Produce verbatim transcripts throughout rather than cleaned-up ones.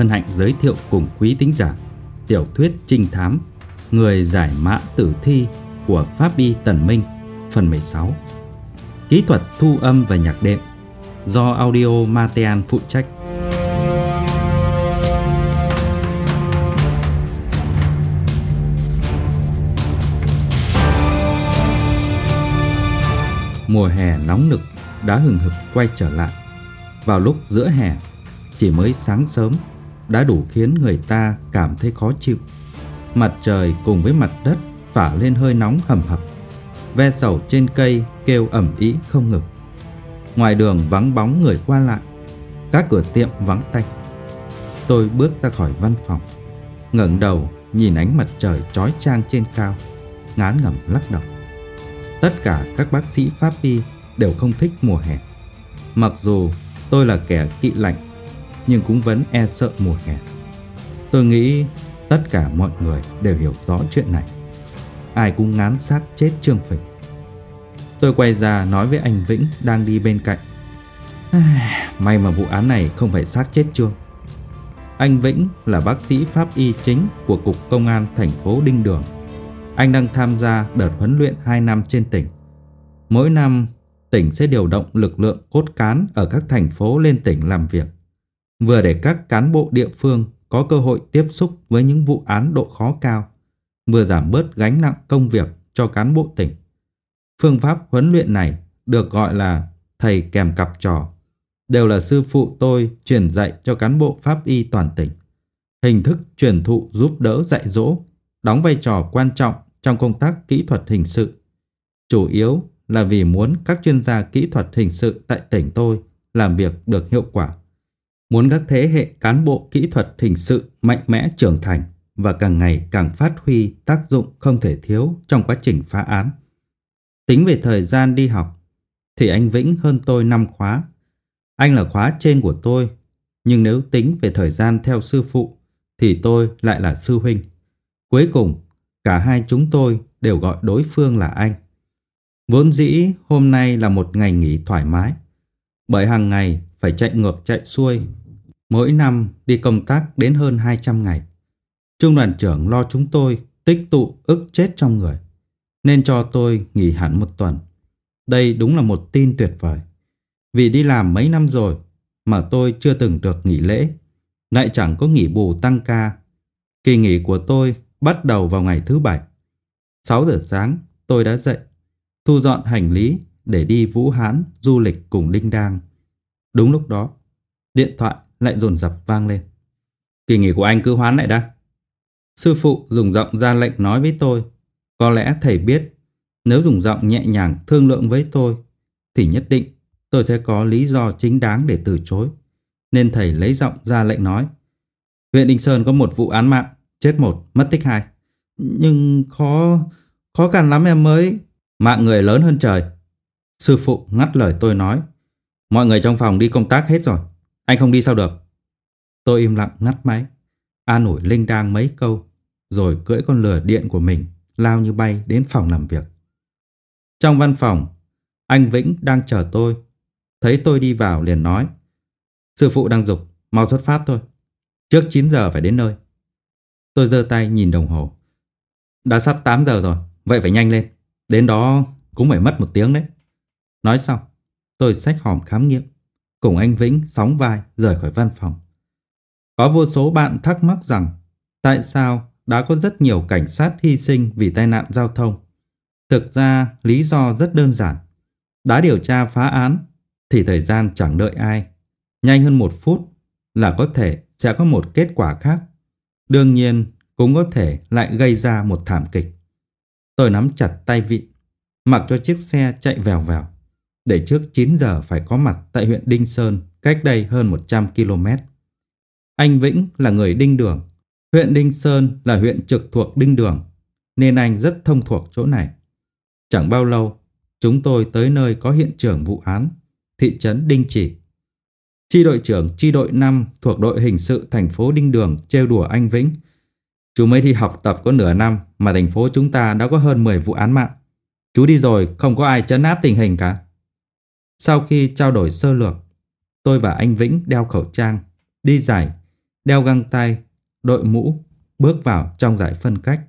hân hạnh giới thiệu cùng quý thính giả tiểu thuyết trinh thám Người giải mã tử thi của Pháp Y Tần Minh phần mười sáu. Kỹ thuật thu âm và nhạc đệm do Audio Matean phụ trách. Mùa hè nóng nực đã hừng hực quay trở lại. Vào lúc giữa hè, chỉ mới sáng sớm đã đủ khiến người ta cảm thấy khó chịu. Mặt trời cùng với mặt đất phả lên hơi nóng hầm hập. Ve sầu trên cây kêu ầm ĩ không ngừng. Ngoài đường vắng bóng người qua lại, các cửa tiệm vắng tanh. Tôi bước ra khỏi văn phòng, ngẩng đầu nhìn ánh mặt trời chói chang trên cao, ngán ngẩm lắc đầu. Tất cả các bác sĩ pháp y đều không thích mùa hè. Mặc dù tôi là kẻ kỵ lạnh, nhưng cũng vẫn e sợ mùa hè. Tôi nghĩ tất cả mọi người đều hiểu rõ chuyện này. Ai cũng ngán xác chết trương phình. Tôi quay ra nói với anh Vĩnh đang đi bên cạnh. May mà vụ án này không phải xác chết trương. Anh Vĩnh là bác sĩ pháp y chính của Cục Công an thành phố Đinh Đường. Anh đang tham gia đợt huấn luyện hai năm trên tỉnh. Mỗi năm, tỉnh sẽ điều động lực lượng cốt cán ở các thành phố lên tỉnh làm việc, vừa để các cán bộ địa phương có cơ hội tiếp xúc với những vụ án độ khó cao, vừa giảm bớt gánh nặng công việc cho cán bộ tỉnh. Phương pháp huấn luyện này được gọi là thầy kèm cặp trò, đều là sư phụ tôi truyền dạy cho cán bộ pháp y toàn tỉnh. Hình thức truyền thụ giúp đỡ dạy dỗ đóng vai trò quan trọng trong công tác kỹ thuật hình sự. Chủ yếu là vì muốn các chuyên gia kỹ thuật hình sự tại tỉnh tôi làm việc được hiệu quả. Muốn các thế hệ cán bộ kỹ thuật hình sự mạnh mẽ trưởng thành và càng ngày càng phát huy tác dụng không thể thiếu trong quá trình phá án. Tính về thời gian đi học thì anh Vĩnh hơn tôi năm khóa. Anh là khóa trên của tôi, nhưng nếu tính về thời gian theo sư phụ thì tôi lại là sư huynh. Cuối cùng, cả hai chúng tôi đều gọi đối phương là anh. Vốn dĩ hôm nay là một ngày nghỉ thoải mái, bởi hàng ngày phải chạy ngược chạy xuôi. Mỗi năm đi công tác đến hơn hai trăm ngày. Trung đoàn trưởng lo chúng tôi tích tụ ức chết trong người, nên cho tôi nghỉ hẳn một tuần. Đây đúng là một tin tuyệt vời. Vì đi làm mấy năm rồi mà tôi chưa từng được nghỉ lễ, lại chẳng có nghỉ bù tăng ca. Kỳ nghỉ của tôi bắt đầu vào ngày thứ bảy. sáu giờ sáng tôi đã dậy, thu dọn hành lý để đi Vũ Hán du lịch cùng Đinh Đang. Đúng lúc đó, điện thoại lại dồn dập vang lên. Kỳ nghỉ của anh cứ hoán lại đã. Sư phụ dùng giọng ra lệnh nói với tôi. Có lẽ thầy biết nếu dùng giọng nhẹ nhàng thương lượng với tôi thì nhất định tôi sẽ có lý do chính đáng để từ chối. Nên thầy lấy giọng ra lệnh nói: huyện Đinh Sơn có một vụ án mạng, chết một, mất tích hai. Nhưng khó, khó khăn lắm em mới. Mạng người lớn hơn trời. Sư phụ ngắt lời tôi nói: mọi người trong phòng đi công tác hết rồi, anh không đi sao được. Tôi im lặng ngắt máy, an ủi Linh Đang mấy câu, rồi cưỡi con lừa điện của mình lao như bay đến phòng làm việc. Trong văn phòng, anh Vĩnh đang chờ tôi. Thấy tôi đi vào liền nói: sư phụ đang giục, mau xuất phát thôi, trước chín giờ phải đến nơi. Tôi giơ tay nhìn đồng hồ. Đã sắp tám giờ rồi, vậy phải nhanh lên, đến đó cũng phải mất một tiếng đấy. Nói xong, tôi xách hòm khám nghiệm, cùng anh Vĩnh sóng vai rời khỏi văn phòng. Có vô số bạn thắc mắc rằng tại sao đã có rất nhiều cảnh sát hy sinh vì tai nạn giao thông. Thực ra lý do rất đơn giản. Đã điều tra phá án thì thời gian chẳng đợi ai. Nhanh hơn một phút là có thể sẽ có một kết quả khác. Đương nhiên cũng có thể lại gây ra một thảm kịch. Tôi nắm chặt tay vịn, mặc cho chiếc xe chạy vèo vèo, để trước chín giờ phải có mặt tại huyện Đinh Sơn, cách đây hơn một trăm ki lô mét. Anh Vĩnh là người Đinh Đường. Huyện Đinh Sơn là huyện trực thuộc Đinh Đường, nên anh rất thông thuộc chỗ này. Chẳng bao lâu, chúng tôi tới nơi có hiện trường vụ án, thị trấn Đinh Chỉ. Chi đội trưởng chi đội năm thuộc đội hình sự thành phố Đinh Đường trêu đùa anh Vĩnh: chú mới đi học tập có nửa năm mà thành phố chúng ta đã có hơn mười vụ án mạng. Chú đi rồi không có ai trấn áp tình hình cả. Sau khi trao đổi sơ lược, tôi và anh Vĩnh đeo khẩu trang, đi giày, đeo găng tay, đội mũ, bước vào trong dãy phân cách.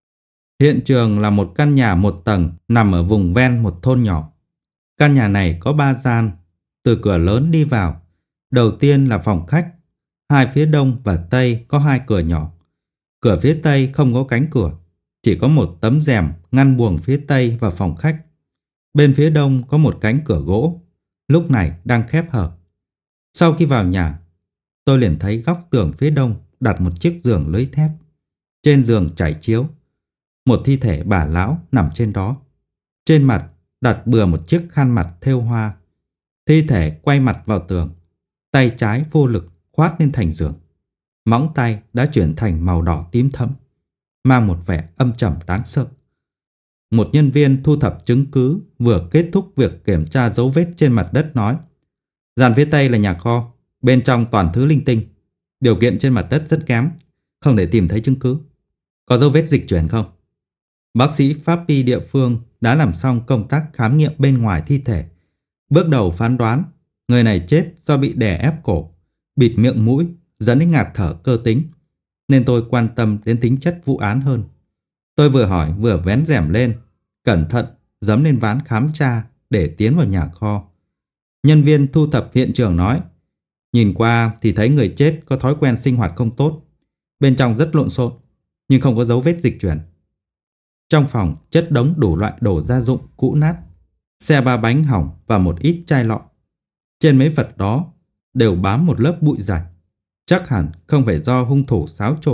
Hiện trường là một căn nhà một tầng nằm ở vùng ven một thôn nhỏ. Căn nhà này có ba gian, từ cửa lớn đi vào. Đầu tiên là phòng khách, hai phía đông và tây có hai cửa nhỏ. Cửa phía tây không có cánh cửa, chỉ có một tấm rèm ngăn buồng phía tây và phòng khách. Bên phía đông có một cánh cửa gỗ, lúc này đang khép hở. Sau khi vào nhà, tôi liền thấy góc tường phía đông đặt một chiếc giường lưới thép. Trên giường trải chiếu, một thi thể bà lão nằm trên đó. Trên mặt đặt bừa một chiếc khăn mặt thêu hoa. Thi thể quay mặt vào tường, tay trái vô lực khoát lên thành giường. Móng tay đã chuyển thành màu đỏ tím thẫm, mang một vẻ âm trầm đáng sợ. Một nhân viên thu thập chứng cứ vừa kết thúc việc kiểm tra dấu vết trên mặt đất nói: gian phía tây là nhà kho, bên trong toàn thứ linh tinh. Điều kiện trên mặt đất rất kém, không thể tìm thấy chứng cứ. Có dấu vết dịch chuyển không? Bác sĩ pháp y địa phương đã làm xong công tác khám nghiệm bên ngoài thi thể. Bước đầu phán đoán người này chết do bị đè ép cổ, bịt miệng mũi, dẫn đến ngạt thở cơ tính, nên tôi quan tâm đến tính chất vụ án hơn. Tôi vừa hỏi vừa vén rèm lên, cẩn thận giấm lên ván khám tra để tiến vào nhà kho. Nhân viên thu thập hiện trường nói: nhìn qua thì thấy người chết có thói quen sinh hoạt không tốt. Bên trong rất lộn xộn, nhưng không có dấu vết dịch chuyển. Trong phòng chất đống đủ loại đồ gia dụng cũ nát, xe ba bánh hỏng và một ít chai lọ. Trên mấy vật đó đều bám một lớp bụi dày, chắc hẳn không phải do hung thủ xáo trộn.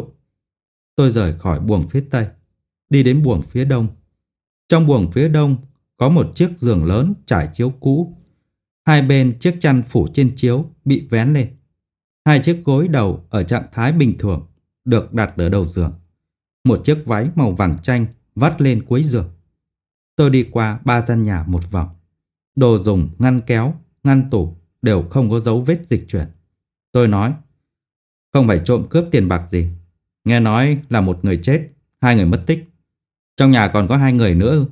Tôi rời khỏi buồng phía tây, đi đến buồng phía đông. Trong buồng phía đông có một chiếc giường lớn trải chiếu cũ. Hai bên chiếc chăn phủ trên chiếu bị vén lên. Hai chiếc gối đầu ở trạng thái bình thường được đặt ở đầu giường. Một chiếc váy màu vàng chanh vắt lên cuối giường. Tôi đi qua ba gian nhà một vòng. Đồ dùng, ngăn kéo, ngăn tủ đều không có dấu vết dịch chuyển. Tôi nói: không phải trộm cướp tiền bạc gì. Nghe nói là một người chết, hai người mất tích. Trong nhà còn có hai người nữa ư?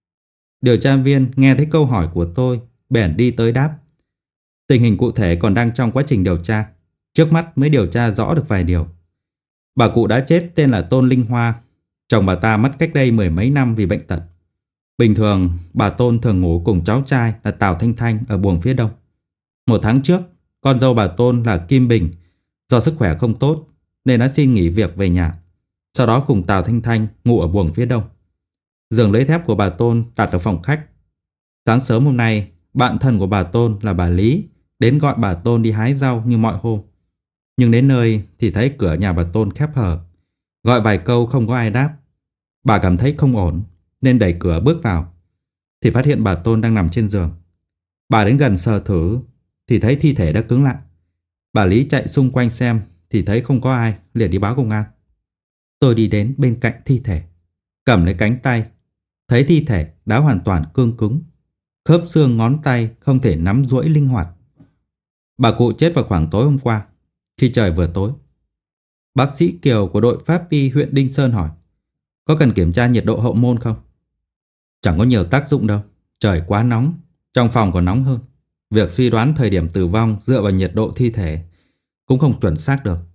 Điều tra viên nghe thấy câu hỏi của tôi bèn đi tới đáp: tình hình cụ thể còn đang trong quá trình điều tra, trước mắt mới điều tra rõ được vài điều. Bà cụ đã chết tên là Tôn Linh Hoa. Chồng bà ta mất cách đây mười mấy năm vì bệnh tật. Bình thường bà Tôn thường ngủ cùng cháu trai là Tào Thanh Thanh ở buồng phía đông. Một tháng trước, con dâu bà Tôn là Kim Bình do sức khỏe không tốt nên đã xin nghỉ việc về nhà. Sau đó cùng Tào Thanh Thanh ngủ ở buồng phía đông. Giường lưới thép của bà Tôn đặt ở phòng khách. Sáng sớm hôm nay, bạn thân của bà Tôn là bà Lý đến gọi bà Tôn đi hái rau như mọi hôm. Nhưng đến nơi thì thấy cửa nhà bà Tôn khép hờ. Gọi vài câu không có ai đáp. Bà cảm thấy không ổn nên đẩy cửa bước vào, thì phát hiện bà Tôn đang nằm trên giường. Bà đến gần sờ thử thì thấy thi thể đã cứng lại. Bà Lý chạy xung quanh xem thì thấy không có ai, liền đi báo công an. Tôi đi đến bên cạnh thi thể, cầm lấy cánh tay, thấy thi thể đã hoàn toàn cương cứng, khớp xương ngón tay không thể nắm duỗi linh hoạt. Bà cụ chết vào khoảng tối hôm qua, khi trời vừa tối. Bác sĩ Kiều của đội pháp y huyện Đinh Sơn hỏi: có cần kiểm tra nhiệt độ hậu môn không? Chẳng có nhiều tác dụng đâu, trời quá nóng, trong phòng còn nóng hơn. Việc suy đoán thời điểm tử vong dựa vào nhiệt độ thi thể cũng không chuẩn xác được.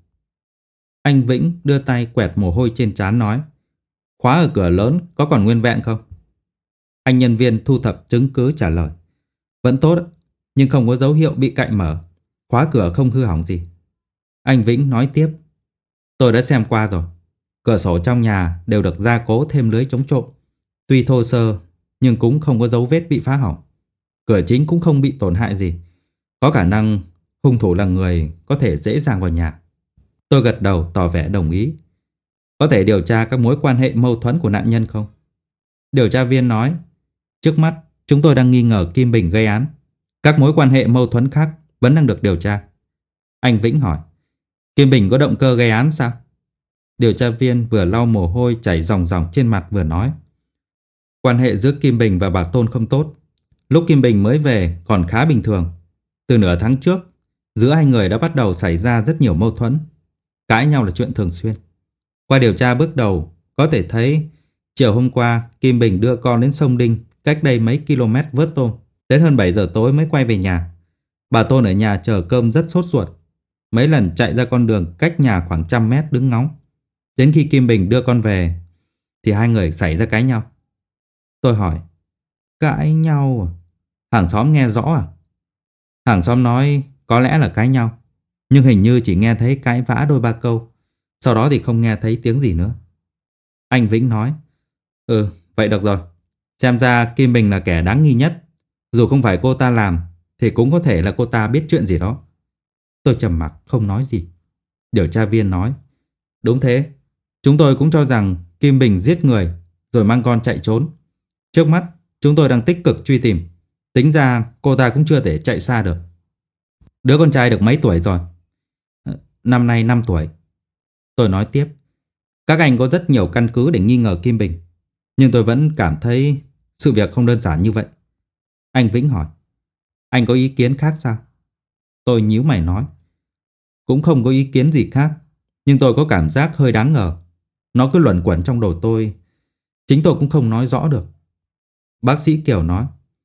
Anh Vĩnh đưa tay quẹt mồ hôi trên trán nói: khóa ở cửa lớn có còn nguyên vẹn không? Anh nhân viên thu thập chứng cứ trả lời: vẫn tốt, nhưng không có dấu hiệu bị cạy mở. Khóa cửa không hư hỏng gì. Anh Vĩnh nói tiếp: tôi đã xem qua rồi. Cửa sổ trong nhà đều được gia cố thêm lưới chống trộm. Tuy thô sơ nhưng cũng không có dấu vết bị phá hỏng. Cửa chính cũng không bị tổn hại gì. Có khả năng hung thủ là người có thể dễ dàng vào nhà. Tôi gật đầu tỏ vẻ đồng ý. Có thể điều tra các mối quan hệ mâu thuẫn của nạn nhân không? Điều tra viên nói: trước mắt chúng tôi đang nghi ngờ Kim Bình gây án. Các mối quan hệ mâu thuẫn khác vẫn đang được điều tra. Anh Vĩnh hỏi: Kim Bình có động cơ gây án sao? Điều tra viên vừa lau mồ hôi chảy ròng ròng trên mặt vừa nói: quan hệ giữa Kim Bình và bà Tôn không tốt. Lúc Kim Bình mới về còn khá bình thường. Từ nửa tháng trước, giữa hai người đã bắt đầu xảy ra rất nhiều mâu thuẫn. Cãi nhau là chuyện thường xuyên. Qua điều tra bước đầu, có thể thấy chiều hôm qua Kim Bình đưa con đến sông Đinh, cách đây mấy km vớt tôm. Đến hơn bảy giờ tối mới quay về nhà. Bà Tôn ở nhà chờ cơm rất sốt ruột. mấy lần chạy ra con đường cách nhà khoảng trăm mét đứng ngóng. Đến khi Kim Bình đưa con về thì hai người xảy ra cãi nhau. Tôi hỏi, cãi nhau à? Hàng xóm nghe rõ à? Hàng xóm nói có lẽ là cãi nhau, nhưng hình như chỉ nghe thấy cãi vã đôi ba câu, sau đó thì không nghe thấy tiếng gì nữa. Anh Vĩnh nói, Ừ, vậy được rồi. Xem ra Kim Bình là kẻ đáng nghi nhất. Dù không phải cô ta làm thì cũng có thể là cô ta biết chuyện gì đó. Tôi trầm mặc không nói gì. Điều tra viên nói, Đúng thế, chúng tôi cũng cho rằng Kim Bình giết người rồi mang con chạy trốn. Trước mắt chúng tôi đang tích cực truy tìm. Tính ra cô ta cũng chưa thể chạy xa được. Đứa con trai được mấy tuổi rồi? "Ờ, Năm nay năm tuổi. Tôi nói tiếp, các anh có rất nhiều căn cứ để nghi ngờ Kim Bình, nhưng tôi vẫn cảm thấy sự việc không đơn giản như vậy. Anh Vĩnh hỏi, anh có ý kiến khác sao? Tôi nhíu mày nói, cũng không có ý kiến gì khác, nhưng tôi có cảm giác hơi đáng ngờ. Nó cứ luẩn quẩn trong đầu tôi, chính tôi cũng không nói rõ được. Bác sĩ Kiều nói,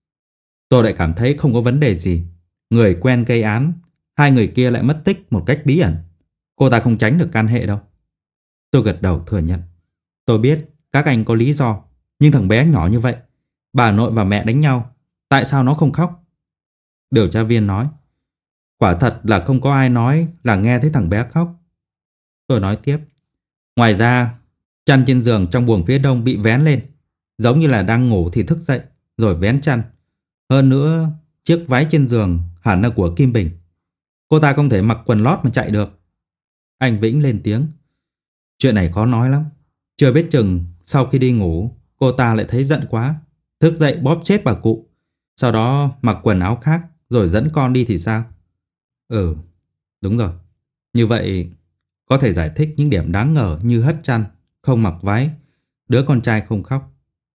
tôi lại cảm thấy không có vấn đề gì. Người quen gây án, hai người kia lại mất tích một cách bí ẩn. Cô ta không tránh được can hệ đâu. Tôi gật đầu thừa nhận. Tôi biết các anh có lý do, nhưng thằng bé nhỏ như vậy, bà nội và mẹ đánh nhau, tại sao nó không khóc? Điều tra viên nói, quả thật là không có ai nói là nghe thấy thằng bé khóc. Tôi nói tiếp, ngoài ra, chăn trên giường trong buồng phía đông bị vén lên, giống như là đang ngủ thì thức dậy, rồi vén chăn. Hơn nữa, chiếc váy trên giường hẳn là của Kim Bình. Cô ta không thể mặc quần lót mà chạy được. Anh Vĩnh lên tiếng, chuyện này khó nói lắm. Chưa biết chừng sau khi đi ngủ, cô ta lại thấy giận quá, thức dậy bóp chết bà cụ, sau đó mặc quần áo khác rồi dẫn con đi thì sao? Ừ, đúng rồi. Như vậy có thể giải thích những điểm đáng ngờ như hất chăn, không mặc váy, đứa con trai không khóc.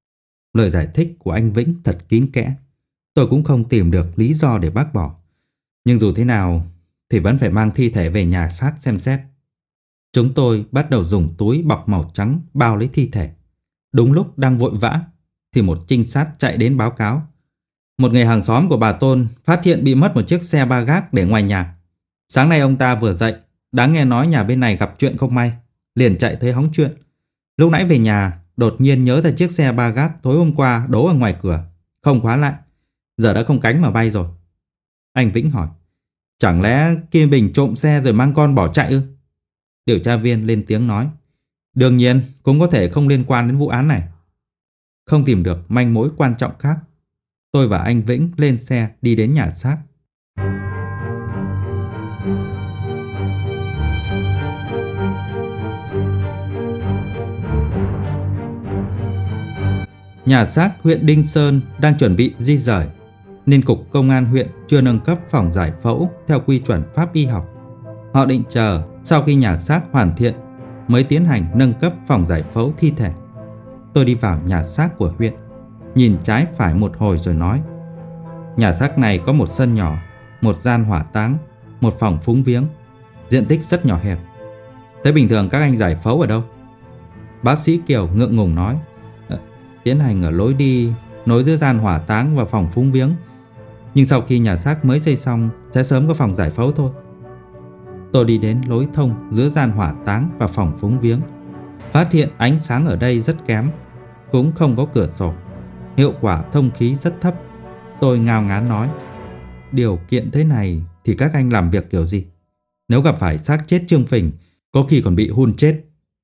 Lời giải thích của anh Vĩnh thật kín kẽ. Tôi cũng không tìm được lý do để bác bỏ. Nhưng dù thế nào thì vẫn phải mang thi thể về nhà xác xem xét. Chúng tôi bắt đầu dùng túi bọc màu trắng bao lấy thi thể. Đúng lúc đang vội vã thì một trinh sát chạy đến báo cáo. Một người hàng xóm của bà Tôn phát hiện bị mất một chiếc xe ba gác để ngoài nhà. Sáng nay ông ta vừa dậy, đã nghe nói nhà bên này gặp chuyện không may, liền chạy tới hóng chuyện. Lúc nãy về nhà, đột nhiên nhớ ra chiếc xe ba gác tối hôm qua đỗ ở ngoài cửa, không khóa lại, giờ đã không cánh mà bay rồi. Anh Vĩnh hỏi, chẳng lẽ Kim Bình trộm xe rồi mang con bỏ chạy ư? Điều tra viên lên tiếng nói, đương nhiên cũng có thể không liên quan đến vụ án này. Không tìm được manh mối quan trọng khác, tôi và anh Vĩnh lên xe đi đến nhà xác. Nhà xác huyện Đinh Sơn đang chuẩn bị di rời, nên Cục Công an huyện chưa nâng cấp phòng giải phẫu theo quy chuẩn pháp y học. Họ định chờ sau khi nhà xác hoàn thiện mới tiến hành nâng cấp phòng giải phẫu thi thể. Tôi đi vào nhà xác của huyện, nhìn trái phải một hồi rồi nói, nhà xác này có một sân nhỏ, một gian hỏa táng, một phòng phúng viếng, diện tích rất nhỏ hẹp. Thế bình thường các anh giải phẫu ở đâu? Bác sĩ Kiều ngượng ngùng nói, tiến hành ở lối đi nối giữa gian hỏa táng và phòng phúng viếng, nhưng sau khi nhà xác mới xây xong sẽ sớm có phòng giải phẫu thôi. Tôi đi đến lối thông giữa gian hỏa táng và phòng phúng viếng, phát hiện ánh sáng ở đây rất kém, cũng không có cửa sổ, hiệu quả thông khí rất thấp. Tôi ngao ngán nói, điều kiện thế này thì các anh làm việc kiểu gì? Nếu gặp phải xác chết trương phình, có khi còn bị hun chết.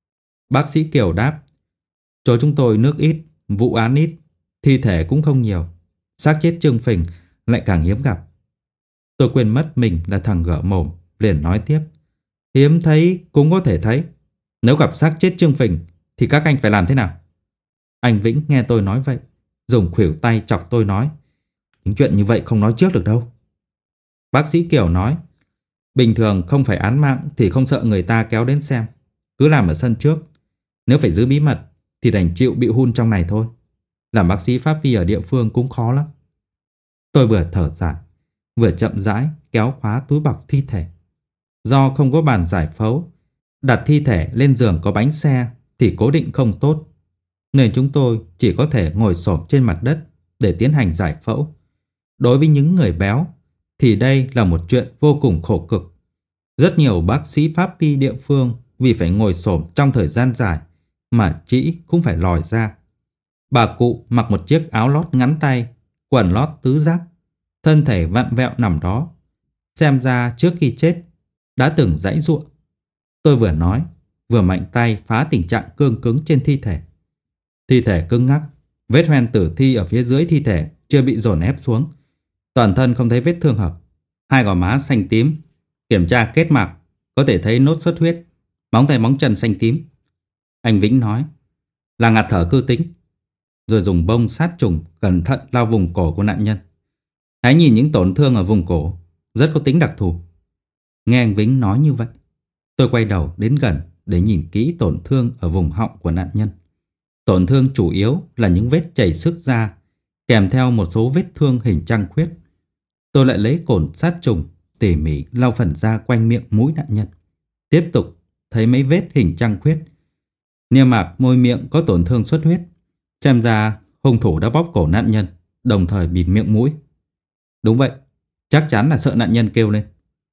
Bác sĩ Kiều đáp, chỗ chúng tôi nước ít, vụ án ít, thi thể cũng không nhiều, xác chết trương phình lại càng hiếm gặp. Tôi quên mất mình là thằng gở mồm, liền nói tiếp, hiếm thấy cũng có thể thấy. Nếu gặp xác chết trương phình thì các anh phải làm thế nào? Anh Vĩnh nghe tôi nói vậy, dùng khuỷu tay chọc tôi nói, những chuyện như vậy không nói trước được đâu. Bác sĩ Kiều nói, bình thường không phải án mạng thì không sợ người ta kéo đến xem, cứ làm ở sân trước. Nếu phải giữ bí mật thì đành chịu bị hun trong này thôi. Làm bác sĩ pháp y ở địa phương cũng khó lắm. Tôi vừa thở dài, vừa chậm rãi kéo khóa túi bọc thi thể. Do không có bàn giải phẫu, đặt thi thể lên giường có bánh xe thì cố định không tốt, nên chúng tôi chỉ có thể ngồi xổm trên mặt đất để tiến hành giải phẫu. Đối với những người béo thì đây là một chuyện vô cùng khổ cực. Rất nhiều bác sĩ pháp y địa phương vì phải ngồi xổm trong thời gian dài mà trĩ cũng phải lòi ra. Bà cụ mặc một chiếc áo lót ngắn tay, quần lót tứ giác, thân thể vặn vẹo nằm đó. Xem ra trước khi chết đã từng giãy giụa. Tôi vừa nói, vừa mạnh tay phá tình trạng cương cứng trên thi thể. Thi thể cứng ngắc, vết hoen tử thi ở phía dưới thi thể chưa bị dồn ép xuống. Toàn thân không thấy vết thương hở. Hai gò má xanh tím, kiểm tra kết mạc có thể thấy nốt xuất huyết, móng tay móng chân xanh tím. Anh Vĩnh nói là ngạt thở cư tính, rồi dùng bông sát trùng cẩn thận lau vùng cổ của nạn nhân. Hãy nhìn những tổn thương ở vùng cổ rất có tính đặc thù. Nghe anh Vĩnh nói như vậy, tôi quay đầu đến gần để nhìn kỹ tổn thương ở vùng họng của nạn nhân. Tổn thương chủ yếu là những vết chảy xước da, kèm theo một số vết thương hình trăng khuyết. Tôi lại lấy cồn sát trùng tỉ mỉ lau phần da quanh miệng mũi nạn nhân. Tiếp tục thấy mấy vết hình trăng khuyết. Niêm mạc môi miệng có tổn thương xuất huyết. Xem ra hung thủ đã bóp cổ nạn nhân, đồng thời bịt miệng mũi. Đúng vậy, chắc chắn là sợ nạn nhân kêu lên.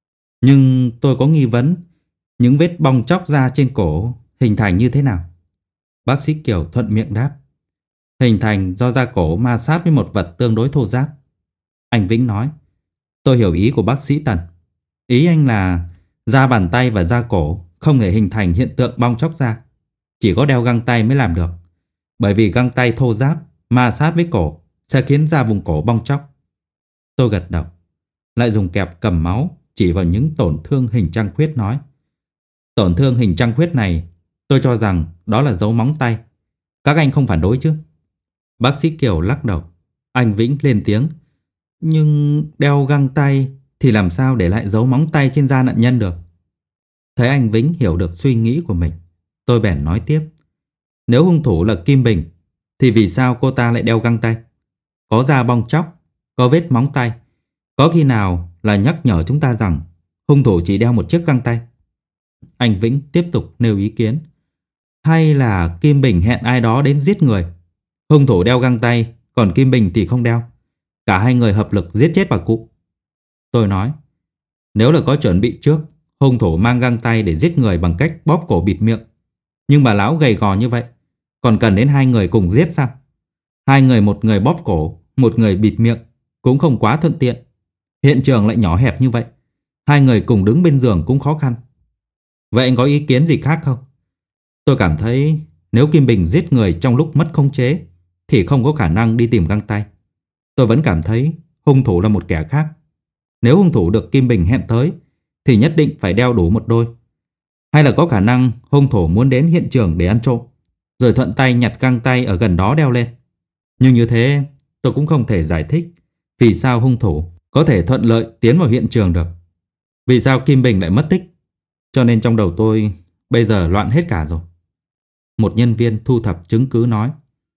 Nhưng tôi có nghi vấn, những vết bong tróc da trên cổ hình thành như thế nào? Bác sĩ Kiều thuận miệng đáp. Hình thành do da cổ ma sát với một vật tương đối thô ráp. Anh Vĩnh nói. Tôi hiểu ý của bác sĩ Tần. Ý anh là da bàn tay và da cổ không thể hình thành hiện tượng bong tróc da. Chỉ có đeo găng tay mới làm được. Bởi vì găng tay thô ráp ma sát với cổ sẽ khiến da vùng cổ bong tróc. Tôi gật đầu, lại dùng kẹp cầm máu chỉ vào những tổn thương hình trăng khuyết nói. Tổn thương hình trăng khuyết này tôi cho rằng đó là dấu móng tay. Các anh không phản đối chứ? Bác sĩ Kiều lắc đầu. Anh Vĩnh lên tiếng. Nhưng đeo găng tay thì làm sao để lại dấu móng tay trên da nạn nhân được? Thấy anh Vĩnh hiểu được suy nghĩ của mình, tôi bèn nói tiếp. Nếu hung thủ là Kim Bình thì vì sao cô ta lại đeo găng tay? Có da bong tróc, có vết móng tay. Có khi nào là nhắc nhở chúng ta rằng hung thủ chỉ đeo một chiếc găng tay? Anh Vĩnh tiếp tục nêu ý kiến. Hay là Kim Bình hẹn ai đó đến giết người? Hung thủ đeo găng tay, còn Kim Bình thì không đeo. Cả hai người hợp lực giết chết bà cụ. Tôi nói, nếu là có chuẩn bị trước, hung thủ mang găng tay để giết người bằng cách bóp cổ bịt miệng. Nhưng bà lão gầy gò như vậy, còn cần đến hai người cùng giết sao? Hai người, một người bóp cổ, một người bịt miệng, cũng không quá thuận tiện. Hiện trường lại nhỏ hẹp như vậy, hai người cùng đứng bên giường cũng khó khăn. Vậy anh có ý kiến gì khác không? Tôi cảm thấy nếu Kim Bình giết người trong lúc mất khống chế thì không có khả năng đi tìm găng tay. Tôi vẫn cảm thấy hung thủ là một kẻ khác. Nếu hung thủ được Kim Bình hẹn tới thì nhất định phải đeo đủ một đôi. Hay là có khả năng hung thủ muốn đến hiện trường để ăn trộm, rồi thuận tay nhặt găng tay ở gần đó đeo lên. Nhưng như thế tôi cũng không thể giải thích vì sao hung thủ có thể thuận lợi tiến vào hiện trường được. Vì sao Kim Bình lại mất tích? Cho nên trong đầu tôi bây giờ loạn hết cả rồi. Một nhân viên thu thập chứng cứ nói.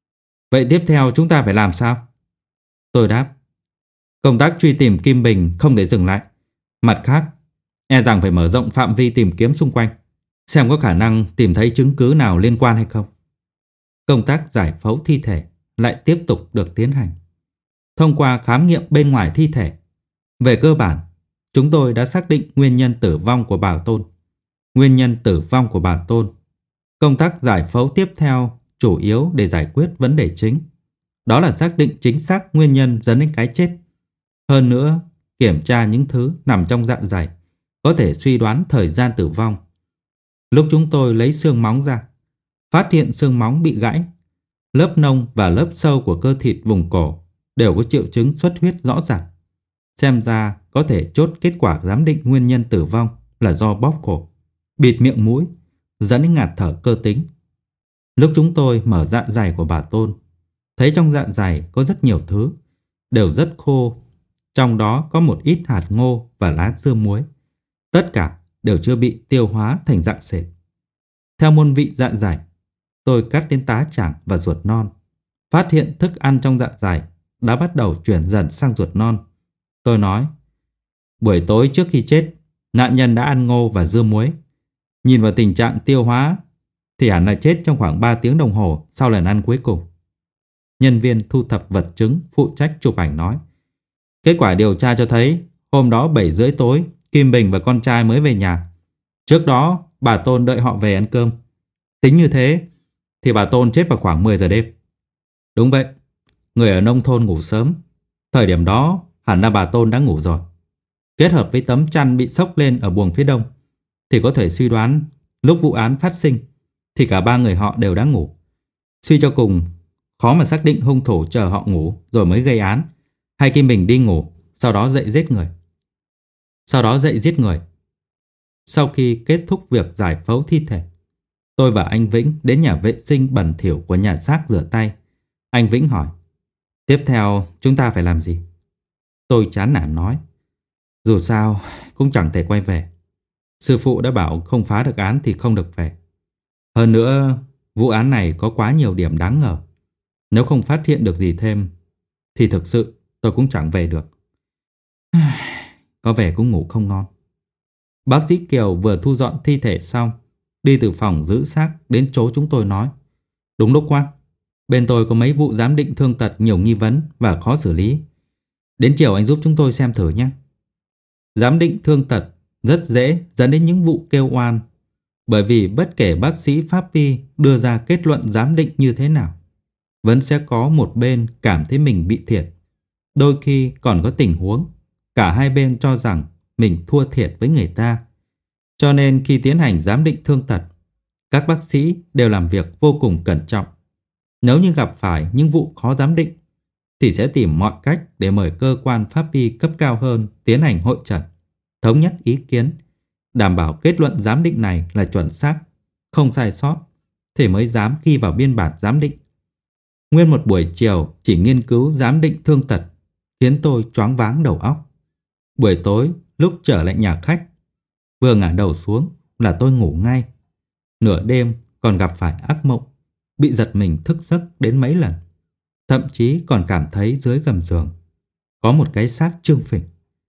Vậy tiếp theo chúng ta phải làm sao? Tôi đáp. Công tác truy tìm Kim Bình không thể dừng lại. Mặt khác, e rằng phải mở rộng phạm vi tìm kiếm xung quanh, xem có khả năng tìm thấy chứng cứ nào liên quan hay không. Công tác giải phẫu thi thể lại tiếp tục được tiến hành. Thông qua khám nghiệm bên ngoài thi thể, về cơ bản, chúng tôi đã xác định nguyên nhân tử vong của bà Tôn. Nguyên nhân tử vong của bà Tôn. Công tác giải phẫu tiếp theo chủ yếu để giải quyết vấn đề chính. Đó là xác định chính xác nguyên nhân dẫn đến cái chết. Hơn nữa, kiểm tra những thứ nằm trong dạ dày, có thể suy đoán thời gian tử vong. Lúc chúng tôi lấy xương móng ra, phát hiện xương móng bị gãy. Lớp nông và lớp sâu của cơ thịt vùng cổ đều có triệu chứng xuất huyết rõ ràng. Xem ra có thể chốt kết quả giám định nguyên nhân tử vong là do bóp cổ, bịt miệng mũi, dẫn đến ngạt thở cơ tính. Lúc chúng tôi mở dạ dày của bà Tôn, thấy trong dạ dày có rất nhiều thứ, đều rất khô. Trong đó có một ít hạt ngô và lá dưa muối. Tất cả đều chưa bị tiêu hóa thành dạng sệt. Theo môn vị dạ dày, tôi cắt đến tá tràng và ruột non. Phát hiện thức ăn trong dạ dày đã bắt đầu chuyển dần sang ruột non. Tôi nói, buổi tối trước khi chết, nạn nhân đã ăn ngô và dưa muối. Nhìn vào tình trạng tiêu hóa thì hẳn là chết trong khoảng ba tiếng đồng hồ sau lần ăn cuối cùng. Nhân viên thu thập vật chứng phụ trách chụp ảnh nói, kết quả điều tra cho thấy hôm đó bảy rưỡi tối Kim Bình và con trai mới về nhà. Trước đó bà Tôn đợi họ về ăn cơm. Tính như thế thì bà Tôn chết vào khoảng mười giờ đêm. Đúng vậy, người ở nông thôn ngủ sớm. Thời điểm đó hẳn là bà Tôn đã ngủ rồi. Kết hợp với tấm chăn bị xốc lên ở buồng phía đông thì có thể suy đoán lúc vụ án phát sinh thì cả ba người họ đều đã ngủ. Suy cho cùng, khó mà xác định hung thủ chờ họ ngủ rồi mới gây án, hay Kim Bình đi ngủ sau đó dậy giết người. Sau đó dậy giết người. Sau khi kết thúc việc giải phẫu thi thể, tôi và anh Vĩnh đến nhà vệ sinh bẩn thỉu của nhà xác rửa tay. Anh Vĩnh hỏi, tiếp theo chúng ta phải làm gì? Tôi chán nản nói, dù sao cũng chẳng thể quay về. Sư phụ đã bảo không phá được án thì không được về. Hơn nữa, vụ án này có quá nhiều điểm đáng ngờ. Nếu không phát hiện được gì thêm thì thực sự tôi cũng chẳng về được. Có vẻ cũng ngủ không ngon. Bác sĩ Kiều vừa thu dọn thi thể xong, đi từ phòng giữ xác đến chỗ chúng tôi nói, đúng lúc quá, bên tôi có mấy vụ giám định thương tật nhiều nghi vấn và khó xử lý. Đến chiều anh giúp chúng tôi xem thử nhé. Giám định thương tật rất dễ dẫn đến những vụ kêu oan, bởi vì bất kể bác sĩ pháp y đưa ra kết luận giám định như thế nào, vẫn sẽ có một bên cảm thấy mình bị thiệt. Đôi khi còn có tình huống cả hai bên cho rằng mình thua thiệt với người ta. Cho nên khi tiến hành giám định thương tật, các bác sĩ đều làm việc vô cùng cẩn trọng. Nếu như gặp phải những vụ khó giám định thì sẽ tìm mọi cách để mời cơ quan pháp y cấp cao hơn tiến hành hội chẩn, thống nhất ý kiến, đảm bảo kết luận giám định này là chuẩn xác, không sai sót, thì mới dám ghi vào biên bản giám định. Nguyên một buổi chiều chỉ nghiên cứu giám định thương tật khiến tôi choáng váng đầu óc. Buổi tối lúc trở lại nhà khách, vừa ngả đầu xuống là tôi ngủ ngay. Nửa đêm còn gặp phải ác mộng, bị giật mình thức giấc đến mấy lần. Thậm chí còn cảm thấy dưới gầm giường có một cái xác trương phình.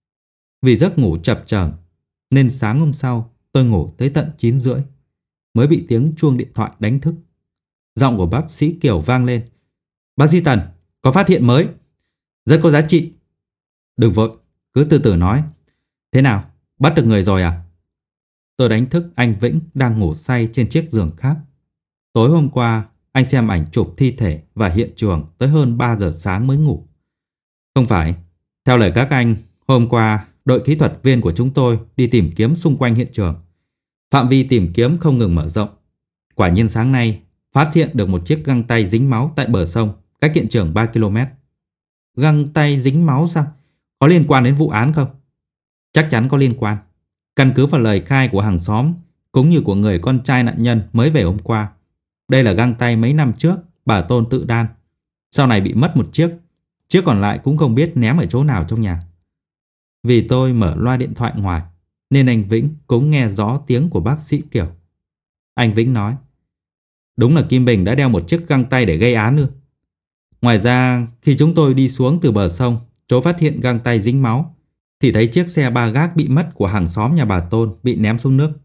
Vì giấc ngủ chập chờn nên sáng hôm sau tôi ngủ tới tận chín rưỡi mới bị tiếng chuông điện thoại đánh thức. Giọng của bác sĩ Kiều vang lên, bác sĩ Tần, có phát hiện mới, rất có giá trị. Đừng vội, cứ từ từ nói. Thế nào, bắt được người rồi à? Tôi đánh thức anh Vĩnh đang ngủ say trên chiếc giường khác. Tối hôm qua anh xem ảnh chụp thi thể và hiện trường tới hơn ba giờ sáng mới ngủ. Không phải, theo lời các anh, hôm qua đội kỹ thuật viên của chúng tôi đi tìm kiếm xung quanh hiện trường. Phạm vi tìm kiếm không ngừng mở rộng. Quả nhiên sáng nay phát hiện được một chiếc găng tay dính máu tại bờ sông, cách hiện trường ba ki lô mét. Găng tay dính máu sao? Có liên quan đến vụ án không? Chắc chắn có liên quan. Căn cứ vào lời khai của hàng xóm cũng như của người con trai nạn nhân mới về hôm qua. Đây là găng tay mấy năm trước bà Tôn tự đan. Sau này bị mất một chiếc, chiếc còn lại cũng không biết ném ở chỗ nào trong nhà. Vì tôi mở loa điện thoại ngoài nên anh Vĩnh cũng nghe rõ tiếng của bác sĩ Kiều. Anh Vĩnh nói, đúng là Kim Bình đã đeo một chiếc găng tay để gây án ư? Ngoài ra khi chúng tôi đi xuống từ bờ sông, chỗ phát hiện găng tay dính máu, thì thấy chiếc xe ba gác bị mất của hàng xóm nhà bà Tôn bị ném xuống nước.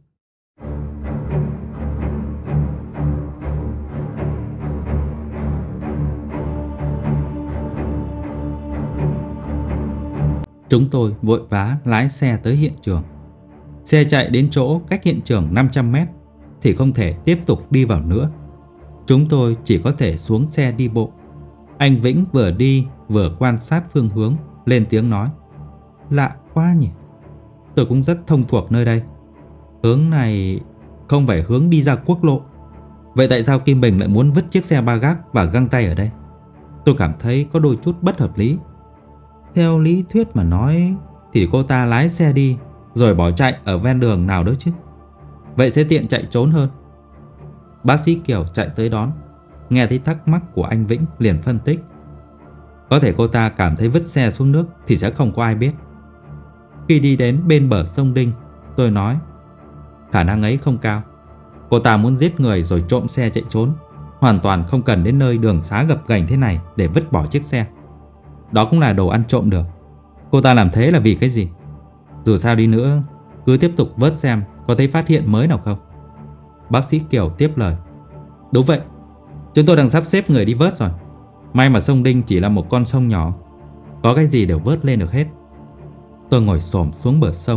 Chúng tôi vội vã lái xe tới hiện trường. Xe chạy đến chỗ cách hiện trường năm trăm mét thì không thể tiếp tục đi vào nữa. Chúng tôi chỉ có thể xuống xe đi bộ. Anh Vĩnh vừa đi vừa quan sát phương hướng, lên tiếng nói, lạ quá nhỉ. Tôi cũng rất thông thuộc nơi đây. Hướng này không phải hướng đi ra quốc lộ. Vậy tại sao Kim Bình lại muốn vứt chiếc xe ba gác và găng tay ở đây? Tôi cảm thấy có đôi chút bất hợp lý. Theo lý thuyết mà nói thì cô ta lái xe đi rồi bỏ chạy ở ven đường nào đó chứ. Vậy sẽ tiện chạy trốn hơn. Bác sĩ Kiều chạy tới đón, nghe thấy thắc mắc của anh Vĩnh liền phân tích. Có thể cô ta cảm thấy vứt xe xuống nước thì sẽ không có ai biết. Khi đi đến bên bờ sông Đinh, tôi nói, khả năng ấy không cao. Cô ta muốn giết người rồi trộm xe chạy trốn, hoàn toàn không cần đến nơi đường xá gập ghềnh thế này để vứt bỏ chiếc xe. Đó cũng là đồ ăn trộm được. Cô ta làm thế là vì cái gì? Dù sao đi nữa, cứ tiếp tục vớt xem có thấy phát hiện mới nào không. Bác sĩ Kiều tiếp lời, đúng vậy, chúng tôi đang sắp xếp người đi vớt rồi. May mà sông Đinh chỉ là một con sông nhỏ, có cái gì đều vớt lên được hết. Tôi ngồi xổm xuống bờ sông,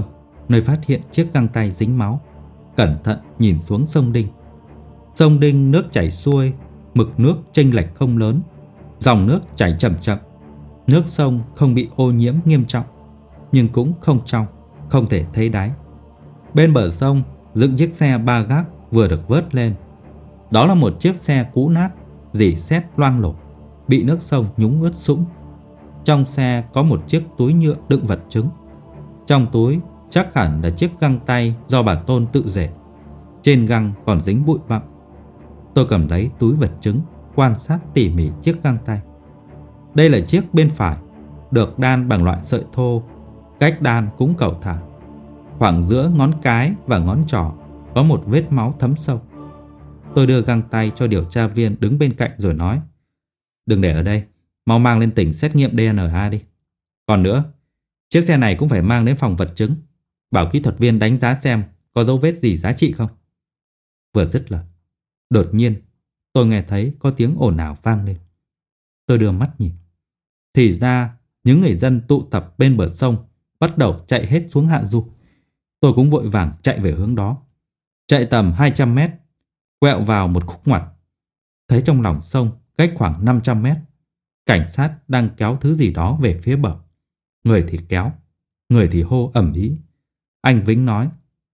nơi phát hiện chiếc găng tay dính máu, cẩn thận nhìn xuống sông Đinh. Sông Đinh nước chảy xuôi, mực nước chênh lệch không lớn, dòng nước chảy chậm chậm. Nước sông không bị ô nhiễm nghiêm trọng, nhưng cũng không trong, không thể thấy đáy. Bên bờ sông dựng chiếc xe ba gác vừa được vớt lên. Đó là một chiếc xe cũ nát, rỉ sét loang lổ, bị nước sông nhúng ướt sũng. Trong xe có một chiếc túi nhựa đựng vật chứng. Trong túi chắc hẳn là chiếc găng tay do bà Tôn tự dệt. Trên găng còn dính bụi bặm. Tôi cầm lấy túi vật chứng, quan sát tỉ mỉ chiếc găng tay. Đây là chiếc bên phải, được đan bằng loại sợi thô, cách đan cũng cầu thả. Khoảng giữa ngón cái và ngón trỏ có một vết máu thấm sâu. Tôi đưa găng tay cho điều tra viên đứng bên cạnh rồi nói: "Đừng để ở đây, mau mang lên tỉnh xét nghiệm đê en a đi. Còn nữa, chiếc xe này cũng phải mang đến phòng vật chứng, bảo kỹ thuật viên đánh giá xem có dấu vết gì giá trị không." Vừa dứt lời, đột nhiên tôi nghe thấy có tiếng ồn ào vang lên. Tôi đưa mắt nhìn. Thì ra những người dân tụ tập bên bờ sông bắt đầu chạy hết xuống hạ du. Tôi cũng vội vàng chạy về hướng đó. Chạy tầm hai trăm mét, quẹo vào một khúc ngoặt. Thấy trong lòng sông cách khoảng năm trăm mét, cảnh sát đang kéo thứ gì đó về phía bờ. Người thì kéo, người thì hô ầm ĩ. Anh Vĩnh nói: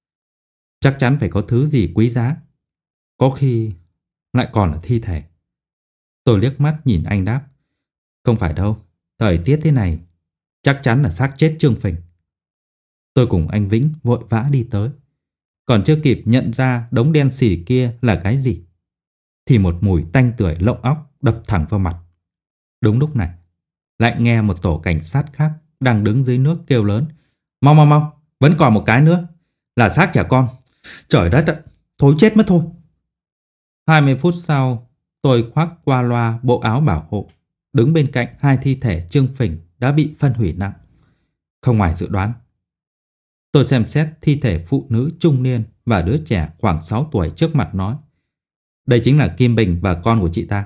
"Chắc chắn phải có thứ gì quý giá. Có khi lại còn là thi thể." Tôi liếc mắt nhìn anh đáp: "Không phải đâu, thời tiết thế này chắc chắn là xác chết Trương Phình." Tôi cùng anh Vĩnh vội vã đi tới. Còn chưa kịp nhận ra đống đen xì kia là cái gì, thì một mùi tanh tưởi lộng óc đập thẳng vào mặt. Đúng lúc này, lại nghe một tổ cảnh sát khác đang đứng dưới nước kêu lớn: "Mau mau mau, vẫn còn một cái nữa, là xác trẻ con. Trời đất ạ, thối chết mất thôi." Hai mươi phút sau, tôi khoác qua loa bộ áo bảo hộ, đứng bên cạnh hai thi thể Trương Phình đã bị phân hủy nặng. Không ngoài dự đoán, tôi xem xét thi thể phụ nữ trung niên và đứa trẻ khoảng sáu tuổi trước mặt nói: "Đây chính là Kim Bình và con của chị ta."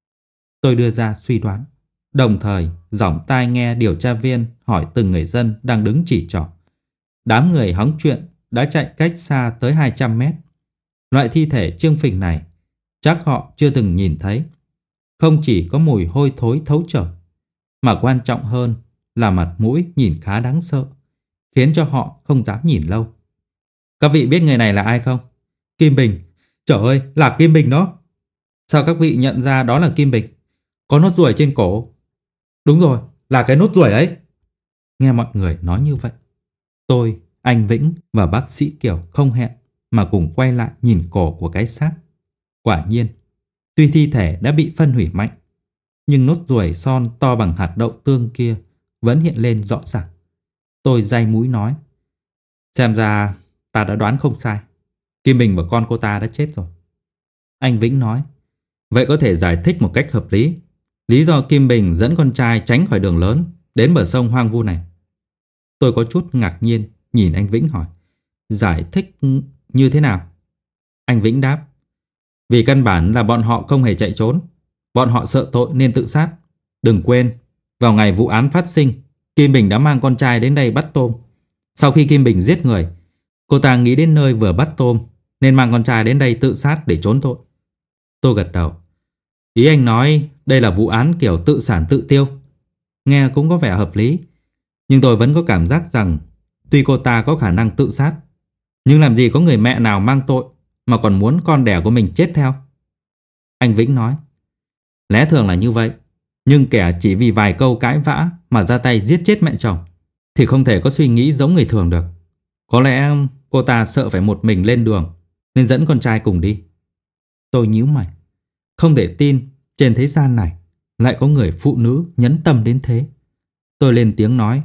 Tôi đưa ra suy đoán, đồng thời giỏng tai nghe điều tra viên hỏi từng người dân đang đứng chỉ trỏ. Đám người hóng chuyện đã chạy cách xa tới hai trăm mét. Loại thi thể Trương Phình này chắc họ chưa từng nhìn thấy. Không chỉ có mùi hôi thối thấu trời, mà quan trọng hơn là mặt mũi nhìn khá đáng sợ, khiến cho họ không dám nhìn lâu. "Các vị biết người này là ai không?" "Kim Bình. Trời ơi, là Kim Bình đó." "Sao các vị nhận ra đó là Kim Bình?" "Có nốt ruồi trên cổ." "Đúng rồi, là cái nốt ruồi ấy." Nghe mọi người nói như vậy, tôi, anh Vĩnh và bác sĩ Kiều không hẹn mà cùng quay lại nhìn cổ của cái xác. Quả nhiên, tuy thi thể đã bị phân hủy mạnh, nhưng nốt ruồi son to bằng hạt đậu tương kia vẫn hiện lên rõ ràng. Tôi day mũi nói: "Xem ra ta đã đoán không sai. Kim Bình và con cô ta đã chết rồi." Anh Vĩnh nói: "Vậy có thể giải thích một cách hợp lý lý do Kim Bình dẫn con trai tránh khỏi đường lớn đến bờ sông hoang vu này." Tôi có chút ngạc nhiên nhìn anh Vĩnh hỏi: "Giải thích như thế nào?" Anh Vĩnh đáp: "Vì căn bản là bọn họ không hề chạy trốn. Bọn họ sợ tội nên tự sát. Đừng quên, vào ngày vụ án phát sinh, Kim Bình đã mang con trai đến đây bắt tôm. Sau khi Kim Bình giết người, cô ta nghĩ đến nơi vừa bắt tôm nên mang con trai đến đây tự sát để trốn tội." Tôi gật đầu. "Ý anh nói đây là vụ án kiểu tự sản tự tiêu. Nghe cũng có vẻ hợp lý. Nhưng tôi vẫn có cảm giác rằng tuy cô ta có khả năng tự sát, nhưng làm gì có người mẹ nào mang tội mà còn muốn con đẻ của mình chết theo." Anh Vĩnh nói: "Lẽ thường là như vậy, nhưng kẻ chỉ vì vài câu cãi vã mà ra tay giết chết mẹ chồng thì không thể có suy nghĩ giống người thường được. Có lẽ cô ta sợ phải một mình lên đường nên dẫn con trai cùng đi." Tôi nhíu mày, không thể tin trên thế gian này lại có người phụ nữ nhẫn tâm đến thế. Tôi lên tiếng nói: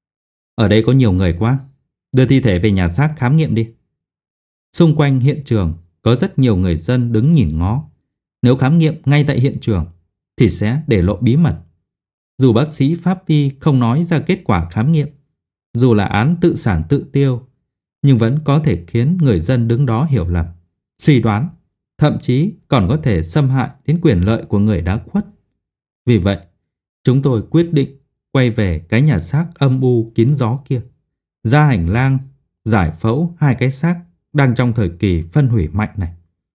"Ở đây có nhiều người quá, đưa thi thể về nhà xác khám nghiệm đi." Xung quanh hiện trường có rất nhiều người dân đứng nhìn ngó. Nếu khám nghiệm ngay tại hiện trường thì sẽ để lộ bí mật. Dù bác sĩ pháp y không nói ra kết quả khám nghiệm, dù là án tự sản tự tiêu, nhưng vẫn có thể khiến người dân đứng đó hiểu lầm, suy đoán, thậm chí còn có thể xâm hại đến quyền lợi của người đã khuất. Vì vậy, chúng tôi quyết định quay về cái nhà xác âm u kín gió kia, ra hành lang, giải phẫu hai cái xác đang trong thời kỳ phân hủy mạnh này.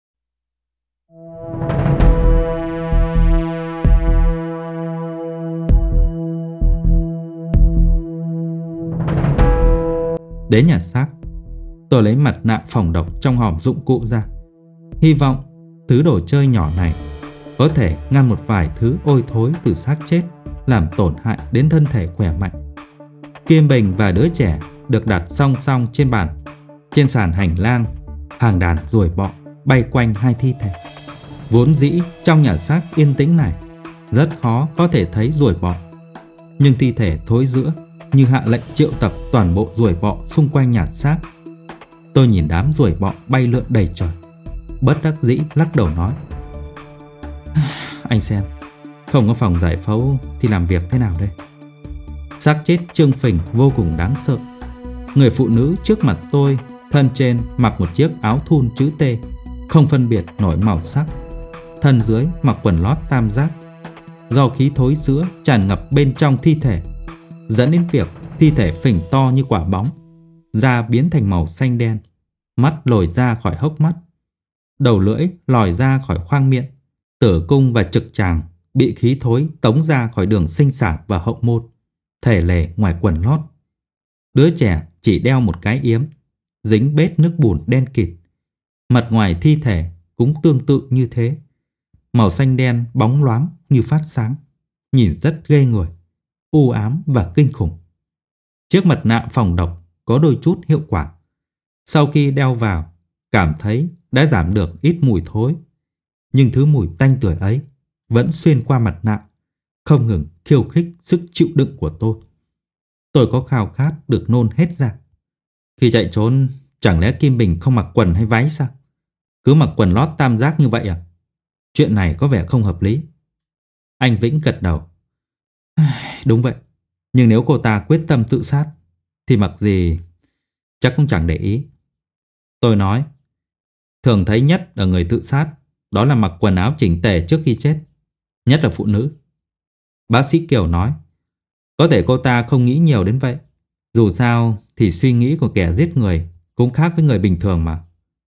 Đến nhà xác, tôi lấy mặt nạ phòng độc trong hòm dụng cụ ra, hy vọng thứ đồ chơi nhỏ này có thể ngăn một vài thứ ôi thối từ xác chết làm tổn hại đến thân thể khỏe mạnh. Kim Bình và đứa trẻ được đặt song song trên bàn. Trên sàn hành lang, hàng đàn ruồi bọ bay quanh hai thi thể. Vốn dĩ trong nhà xác yên tĩnh này rất khó có thể thấy ruồi bọ, nhưng thi thể thối rữa như hạ lệnh triệu tập toàn bộ ruồi bọ xung quanh nhà xác. Tôi nhìn đám ruồi bọ bay lượn đầy trời, bất đắc dĩ lắc đầu nói: Anh xem, không có phòng giải phẫu thì làm việc thế nào đây? Xác chết trương phình vô cùng đáng sợ. Người phụ nữ trước mặt tôi, thân trên mặc một chiếc áo thun chữ T, không phân biệt nổi màu sắc. Thân dưới mặc quần lót tam giác. Do khí thối rữa tràn ngập bên trong thi thể, dẫn đến việc thi thể phình to như quả bóng, da biến thành màu xanh đen, mắt lồi ra khỏi hốc mắt, đầu lưỡi lòi ra khỏi khoang miệng, tử cung và trực tràng bị khí thối tống ra khỏi đường sinh sản và hậu môn, thể lề ngoài quần lót. Đứa trẻ chỉ đeo một cái yếm, dính bết nước bùn đen kịt. Mặt ngoài thi thể cũng tương tự như thế, màu xanh đen bóng loáng như phát sáng, nhìn rất ghê người, u ám và kinh khủng. Chiếc mặt nạ phòng độc có đôi chút hiệu quả. Sau khi đeo vào, cảm thấy đã giảm được ít mùi thối, nhưng thứ mùi tanh tưởi ấy vẫn xuyên qua mặt nạ, không ngừng khiêu khích sức chịu đựng của tôi. Tôi có khao khát được nôn hết ra. Khi chạy trốn, chẳng lẽ Kim Bình không mặc quần hay váy sao? Cứ mặc quần lót tam giác như vậy à? Chuyện này có vẻ không hợp lý. Anh Vĩnh gật đầu. Đúng vậy, nhưng nếu cô ta quyết tâm tự sát thì mặc gì chắc cũng chẳng để ý. Tôi nói, thường thấy nhất ở người tự sát đó là mặc quần áo chỉnh tề trước khi chết, nhất là phụ nữ. Bác sĩ Kiều nói, có thể cô ta không nghĩ nhiều đến vậy. Dù sao thì suy nghĩ của kẻ giết người cũng khác với người bình thường mà.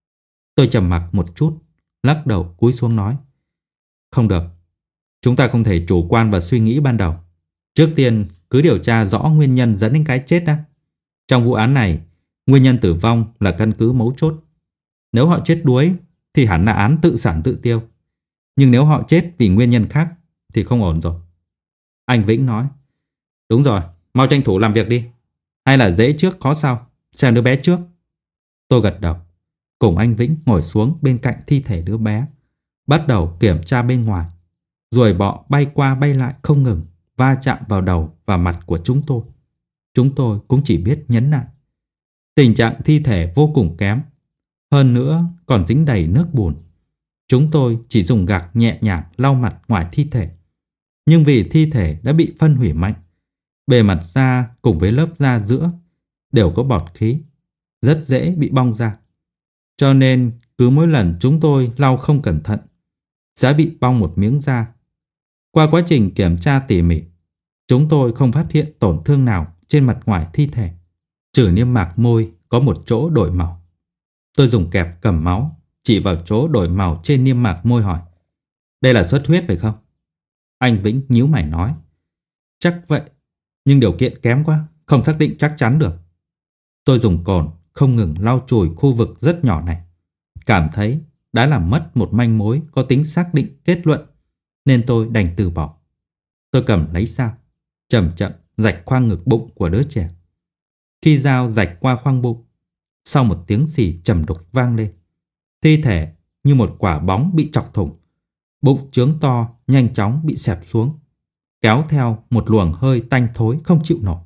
Tôi trầm mặc một chút, lắc đầu cúi xuống nói, không được, chúng ta không thể chủ quan vào suy nghĩ ban đầu. Trước tiên cứ điều tra rõ nguyên nhân dẫn đến cái chết đã. Trong vụ án này, nguyên nhân tử vong là căn cứ mấu chốt. Nếu họ chết đuối thì hẳn là án tự sản tự tiêu. Nhưng nếu họ chết vì nguyên nhân khác thì không ổn rồi. Anh Vĩnh nói, đúng rồi, mau tranh thủ làm việc đi. Hay là dễ trước khó sau, xem đứa bé trước. Tôi gật đầu, cùng anh Vĩnh ngồi xuống bên cạnh thi thể đứa bé, bắt đầu kiểm tra bên ngoài. Ruồi bọ bay qua bay lại không ngừng, va chạm vào đầu và mặt của chúng tôi. Chúng tôi cũng chỉ biết nhấn nại. Tình trạng thi thể vô cùng kém, hơn nữa còn dính đầy nước bùn. Chúng tôi chỉ dùng gạc nhẹ nhàng lau mặt ngoài thi thể. Nhưng vì thi thể đã bị phân hủy mạnh, bề mặt da cùng với lớp da giữa đều có bọt khí, rất dễ bị bong ra. Cho nên cứ mỗi lần chúng tôi lau không cẩn thận sẽ bị bong một miếng da. Qua quá trình kiểm tra tỉ mỉ, chúng tôi không phát hiện tổn thương nào trên mặt ngoài thi thể, trừ niêm mạc môi có một chỗ đổi màu. Tôi dùng kẹp cầm máu chỉ vào chỗ đổi màu trên niêm mạc môi hỏi, đây là xuất huyết phải không? Anh Vĩnh nhíu mày nói, chắc vậy, nhưng điều kiện kém quá, không xác định chắc chắn được. Tôi dùng cồn không ngừng lau chùi khu vực rất nhỏ này, cảm thấy đã làm mất một manh mối có tính xác định kết luận, nên tôi đành từ bỏ. Tôi cầm lấy dao, chậm chậm rạch khoang ngực bụng của đứa trẻ. Khi dao rạch qua khoang bụng, sau một tiếng xì trầm đục vang lên, thi thể như một quả bóng bị chọc thủng, bụng trướng to nhanh chóng bị xẹp xuống, kéo theo một luồng hơi tanh thối không chịu nổi.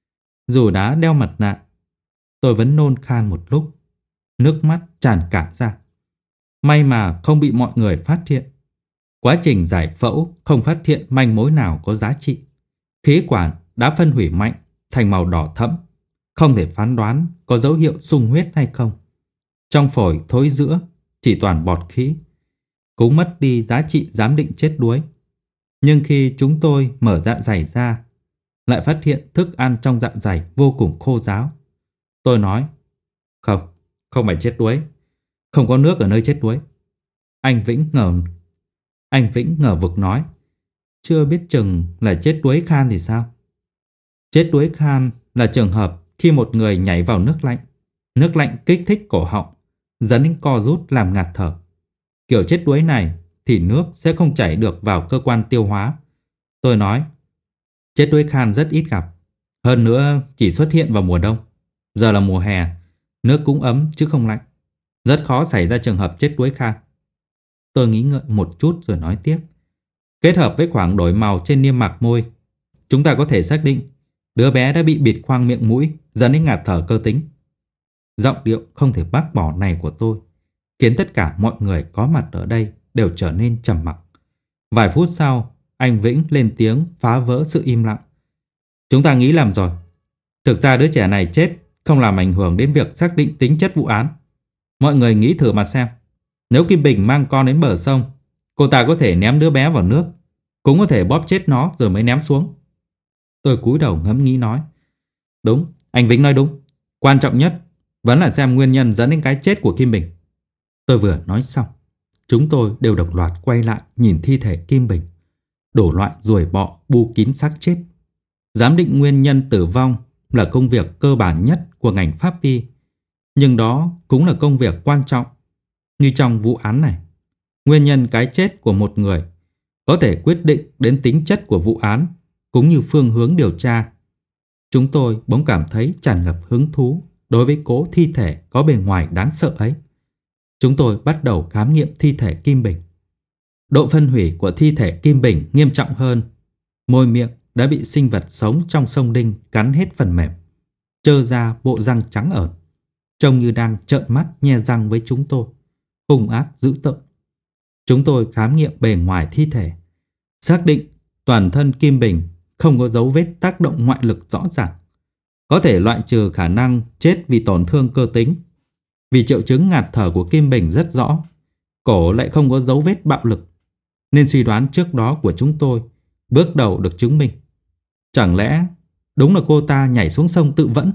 Dù đã đeo mặt nạ, tôi vẫn nôn khan một lúc, nước mắt tràn cả ra. May mà không bị mọi người phát hiện. Quá trình giải phẫu không phát hiện manh mối nào có giá trị. Khí quản đã phân hủy mạnh thành màu đỏ thẫm, không thể phán đoán có dấu hiệu sung huyết hay không. Trong phổi thối rữa chỉ toàn bọt khí, cũng mất đi giá trị giám định chết đuối. Nhưng khi chúng tôi mở dạ dày ra, lại phát hiện thức ăn trong dạ dày vô cùng khô ráo. Tôi nói, Không, không phải chết đuối. Không có nước ở nơi chết đuối. Anh Vĩnh ngờ Anh Vĩnh ngờ vực nói. Chưa biết chừng là chết đuối khan thì sao? Chết đuối khan là trường hợp khi một người nhảy vào nước lạnh. Nước lạnh kích thích cổ họng, dẫn đến co rút làm ngạt thở. Kiểu chết đuối này thì nước sẽ không chảy được vào cơ quan tiêu hóa. Tôi nói, chết đuối khan rất ít gặp. Hơn nữa chỉ xuất hiện vào mùa đông. Giờ là mùa hè, nước cũng ấm chứ không lạnh. Rất khó xảy ra trường hợp chết đuối khan. Tôi nghĩ ngợi một chút rồi nói tiếp. Kết hợp với khoảng đổi màu trên niêm mạc môi, chúng ta có thể xác định đứa bé đã bị bịt khoang miệng mũi, dẫn đến ngạt thở cơ tính. Giọng điệu không thể bác bỏ này của tôi khiến tất cả mọi người có mặt ở đây đều trở nên trầm mặc. Vài phút sau, anh Vĩnh lên tiếng phá vỡ sự im lặng. Chúng ta nghĩ làm rồi. Thực ra đứa trẻ này chết không làm ảnh hưởng đến việc xác định tính chất vụ án. Mọi người nghĩ thử mà xem. Nếu Kim Bình mang con đến bờ sông, cô ta có thể ném đứa bé vào nước, cũng có thể bóp chết nó rồi mới ném xuống. Tôi cúi đầu ngẫm nghĩ nói. Đúng, anh Vĩnh nói đúng. Quan trọng nhất vẫn là xem nguyên nhân dẫn đến cái chết của Kim Bình. Tôi vừa nói xong, chúng tôi đều đồng loạt quay lại nhìn thi thể Kim Bình. Đổ loại ruồi bọ bu kín xác chết. Giám định nguyên nhân tử vong là công việc cơ bản nhất của ngành pháp y, nhưng đó cũng là công việc quan trọng. Như trong vụ án này, nguyên nhân cái chết của một người có thể quyết định đến tính chất của vụ án cũng như phương hướng điều tra. Chúng tôi bỗng cảm thấy tràn ngập hứng thú đối với cố thi thể có bề ngoài đáng sợ ấy. Chúng tôi bắt đầu khám nghiệm thi thể Kim Bình. Độ phân hủy của thi thể Kim Bình nghiêm trọng hơn. Môi miệng đã bị sinh vật sống trong sông Đinh cắn hết phần mềm, trơ ra bộ răng trắng ởn, trông như đang trợn mắt nhe răng với chúng tôi, hung ác dữ tợn. Chúng tôi khám nghiệm bề ngoài thi thể, xác định toàn thân Kim Bình không có dấu vết tác động ngoại lực rõ ràng, có thể loại trừ khả năng chết vì tổn thương cơ tính. Vì triệu chứng ngạt thở của Kim Bình rất rõ, cổ lại không có dấu vết bạo lực, nên suy đoán trước đó của chúng tôi bước đầu được chứng minh. Chẳng lẽ đúng là cô ta nhảy xuống sông tự vẫn?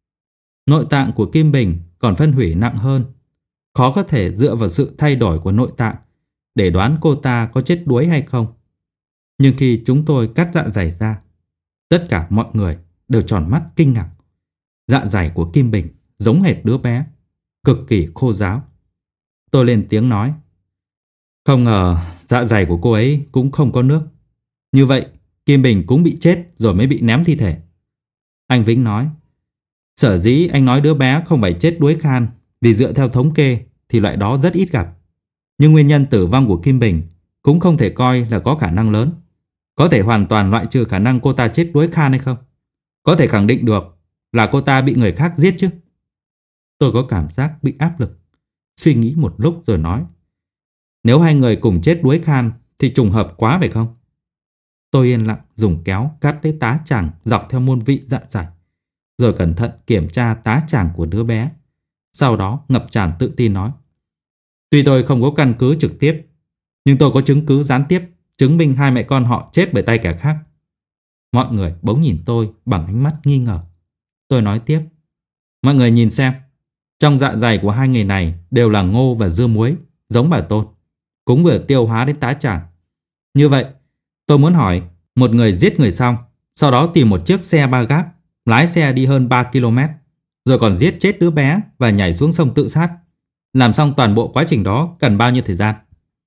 Nội tạng của Kim Bình còn phân hủy nặng hơn. Khó có thể dựa vào sự thay đổi của nội tạng để đoán cô ta có chết đuối hay không. Nhưng khi chúng tôi cắt dạ dày ra, tất cả mọi người đều tròn mắt kinh ngạc. Dạ dày của Kim Bình giống hệt đứa bé, cực kỳ khô ráo. Tôi lên tiếng nói, không ngờ dạ dày của cô ấy cũng không có nước. Như vậy Kim Bình cũng bị chết rồi mới bị ném thi thể. Anh Vĩnh nói, sở dĩ anh nói đứa bé không phải chết đuối khan vì dựa theo thống kê thì loại đó rất ít gặp. Nhưng nguyên nhân tử vong của Kim Bình cũng không thể coi là có khả năng lớn. Có thể hoàn toàn loại trừ khả năng cô ta chết đuối khan hay không? Có thể khẳng định được là cô ta bị người khác giết chứ? Tôi có cảm giác bị áp lực, suy nghĩ một lúc rồi nói, nếu hai người cùng chết đuối khan thì trùng hợp quá phải không? Tôi yên lặng dùng kéo cắt lấy tá tràng dọc theo môn vị dạ dày, rồi cẩn thận kiểm tra tá tràng của đứa bé. Sau đó ngập tràn tự tin nói, tuy tôi không có căn cứ trực tiếp, nhưng tôi có chứng cứ gián tiếp chứng minh hai mẹ con họ chết bởi tay kẻ khác. Mọi người bỗng nhìn tôi bằng ánh mắt nghi ngờ. Tôi nói tiếp, mọi người nhìn xem, trong dạ dày của hai người này đều là ngô và dưa muối, giống bà Tôn, cũng vừa tiêu hóa đến tá tràng. Như vậy, tôi muốn hỏi, một người giết người xong, sau đó tìm một chiếc xe ba gác, lái xe đi hơn ba ki lô mét, rồi còn giết chết đứa bé và nhảy xuống sông tự sát. Làm xong toàn bộ quá trình đó cần bao nhiêu thời gian?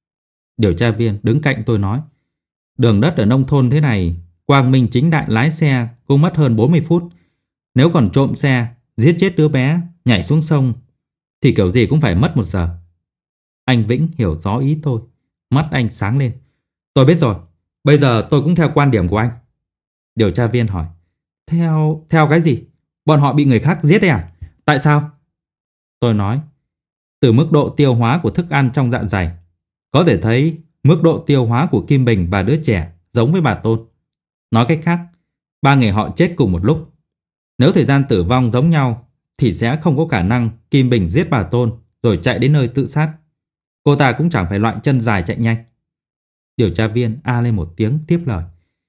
Điều tra viên đứng cạnh tôi nói, đường đất ở nông thôn thế này, quang minh chính đại lái xe cũng mất hơn bốn mươi phút. Nếu còn trộm xe, giết chết đứa bé, nhảy xuống sông thì kiểu gì cũng phải mất một giờ. Anh Vĩnh hiểu rõ ý tôi, mắt anh sáng lên. Tôi biết rồi, bây giờ tôi cũng theo quan điểm của anh. Điều tra viên hỏi, Theo... theo cái gì? Bọn họ bị người khác giết đấy à? Tại sao? Tôi nói, từ mức độ tiêu hóa của thức ăn trong dạ dày, có thể thấy mức độ tiêu hóa của Kim Bình và đứa trẻ giống với bà Tôn. Nói cách khác, ba người họ chết cùng một lúc. Nếu thời gian tử vong giống nhau thì sẽ không có khả năng Kim Bình giết bà Tôn rồi chạy đến nơi tự sát. Cô ta cũng chẳng phải loại chân dài chạy nhanh. Điều tra viên a lên một tiếng tiếp lời,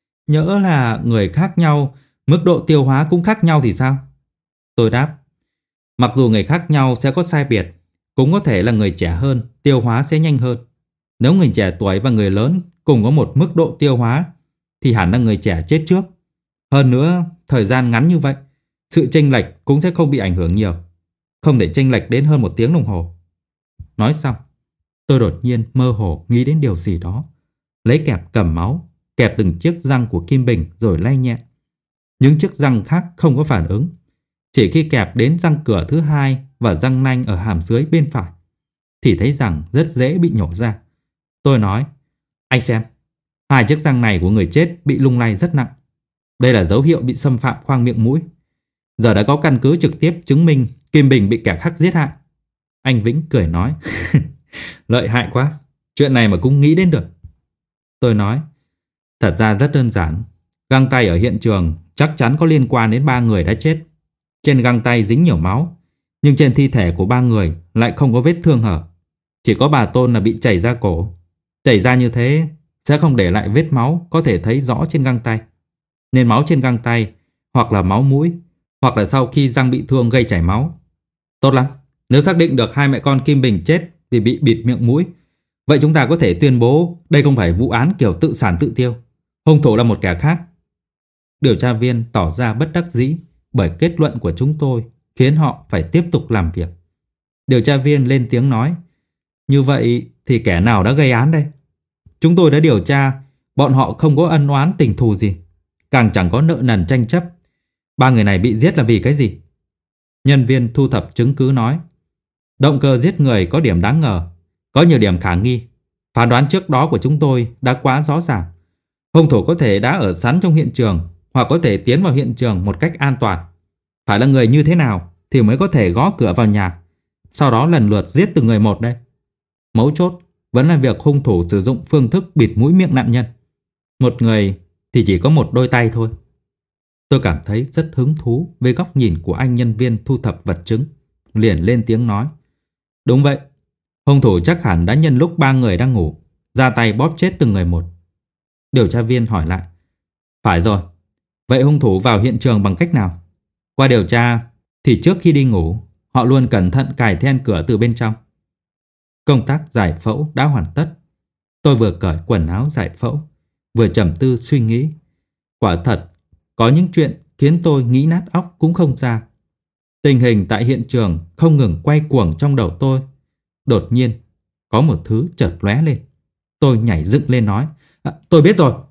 nhỡ là người khác nhau, mức độ tiêu hóa cũng khác nhau thì sao? Tôi đáp, Mặc dù người khác nhau sẽ có sai biệt, cũng có thể là người trẻ hơn, tiêu hóa sẽ nhanh hơn. Nếu người trẻ tuổi và người lớn cùng có một mức độ tiêu hóa, thì hẳn là người trẻ chết trước. Hơn nữa, thời gian ngắn như vậy, sự chênh lệch cũng sẽ không bị ảnh hưởng nhiều. Không thể chênh lệch đến hơn một tiếng đồng hồ. Nói xong, tôi đột nhiên mơ hồ nghĩ đến điều gì đó. Lấy kẹp cầm máu, kẹp từng chiếc răng của Kim Bình rồi lay nhẹ. Những chiếc răng khác không có phản ứng. Chỉ khi kẹp đến răng cửa thứ hai và răng nanh ở hàm dưới bên phải, thì thấy rằng rất dễ bị nhổ ra. Tôi nói, anh xem, hai chiếc răng này của người chết bị lung lay rất nặng. Đây là dấu hiệu bị xâm phạm khoang miệng mũi. Giờ đã có căn cứ trực tiếp chứng minh Kim Bình bị kẻ khác giết hại. Anh Vĩnh cười nói, lợi hại quá, chuyện này mà cũng nghĩ đến được. Tôi nói, thật ra rất đơn giản. Găng tay ở hiện trường chắc chắn có liên quan đến ba người đã chết. Trên găng tay dính nhiều máu, nhưng trên thi thể của ba người lại không có vết thương hở. Chỉ có bà Tôn là bị chảy ra cổ. Chảy ra như thế sẽ không để lại vết máu có thể thấy rõ trên găng tay. Nên máu trên găng tay hoặc là máu mũi, hoặc là sau khi răng bị thương gây chảy máu. Tốt lắm, nếu xác định được hai mẹ con Kim Bình chết vì bị bịt miệng mũi, vậy chúng ta có thể tuyên bố đây không phải vụ án kiểu tự sản tự tiêu. Hung thủ là một kẻ khác. Điều tra viên tỏ ra bất đắc dĩ bởi kết luận của chúng tôi khiến họ phải tiếp tục làm việc. Điều tra viên lên tiếng nói, như vậy thì kẻ nào đã gây án đây? Chúng tôi đã điều tra, bọn họ không có ân oán tình thù gì, càng chẳng có nợ nần tranh chấp. Ba người này bị giết là vì cái gì? Nhân viên thu thập chứng cứ nói, động cơ giết người có điểm đáng ngờ, có nhiều điểm khả nghi. Phán đoán trước đó của chúng tôi đã quá rõ ràng. Hung thủ có thể đã ở sẵn trong hiện trường, hoặc có thể tiến vào hiện trường một cách an toàn. Phải là người như thế nào thì mới có thể gõ cửa vào nhà, sau đó lần lượt giết từng người một đây? Mấu chốt vẫn là việc hung thủ sử dụng phương thức bịt mũi miệng nạn nhân. Một người thì chỉ có một đôi tay thôi. Tôi cảm thấy rất hứng thú với góc nhìn của anh nhân viên thu thập vật chứng, liền lên tiếng nói, đúng vậy, hung thủ chắc hẳn đã nhân lúc ba người đang ngủ ra tay bóp chết từng người một. Điều tra viên hỏi lại, phải rồi, vậy hung thủ vào hiện trường bằng cách nào? Qua điều tra thì trước khi đi ngủ, họ luôn cẩn thận cài then cửa từ bên trong. Công tác giải phẫu đã hoàn tất. Tôi vừa cởi quần áo giải phẫu, vừa trầm tư suy nghĩ. Quả thật, có những chuyện khiến tôi nghĩ nát óc cũng không ra. Tình hình tại hiện trường không ngừng quay cuồng trong đầu tôi. Đột nhiên, có một thứ chợt lóe lên. Tôi nhảy dựng lên nói, à, tôi biết rồi.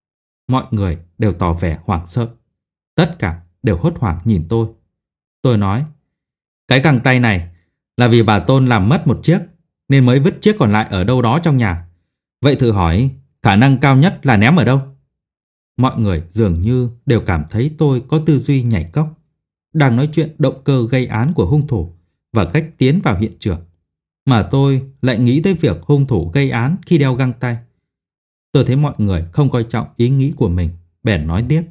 Mọi người đều tỏ vẻ hoảng sợ. Tất cả đều hốt hoảng nhìn tôi. Tôi nói, cái găng tay này là vì bà Tôn làm mất một chiếc nên mới vứt chiếc còn lại ở đâu đó trong nhà. Vậy thử hỏi, khả năng cao nhất là ném ở đâu? Mọi người dường như đều cảm thấy tôi có tư duy nhảy cóc, đang nói chuyện động cơ gây án của hung thủ và cách tiến vào hiện trường, mà tôi lại nghĩ tới việc hung thủ gây án khi đeo găng tay. Tôi thấy mọi người không coi trọng ý nghĩ của mình, bèn nói tiếp.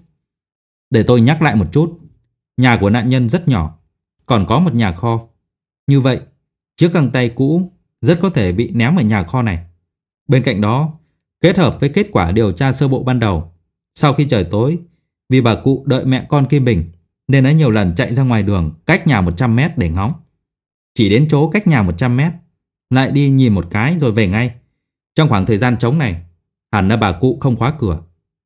Để tôi nhắc lại một chút. Nhà của nạn nhân rất nhỏ, còn có một nhà kho. Như vậy, chiếc găng tay cũ rất có thể bị ném ở nhà kho này. Bên cạnh đó, kết hợp với kết quả điều tra sơ bộ ban đầu, sau khi trời tối, vì bà cụ đợi mẹ con Kim Bình nên đã nhiều lần chạy ra ngoài đường cách nhà một trăm mét để ngóng. Chỉ đến chỗ cách nhà một trăm mét, lại đi nhìn một cái rồi về ngay. Trong khoảng thời gian trống này, hẳn là bà cụ không khóa cửa.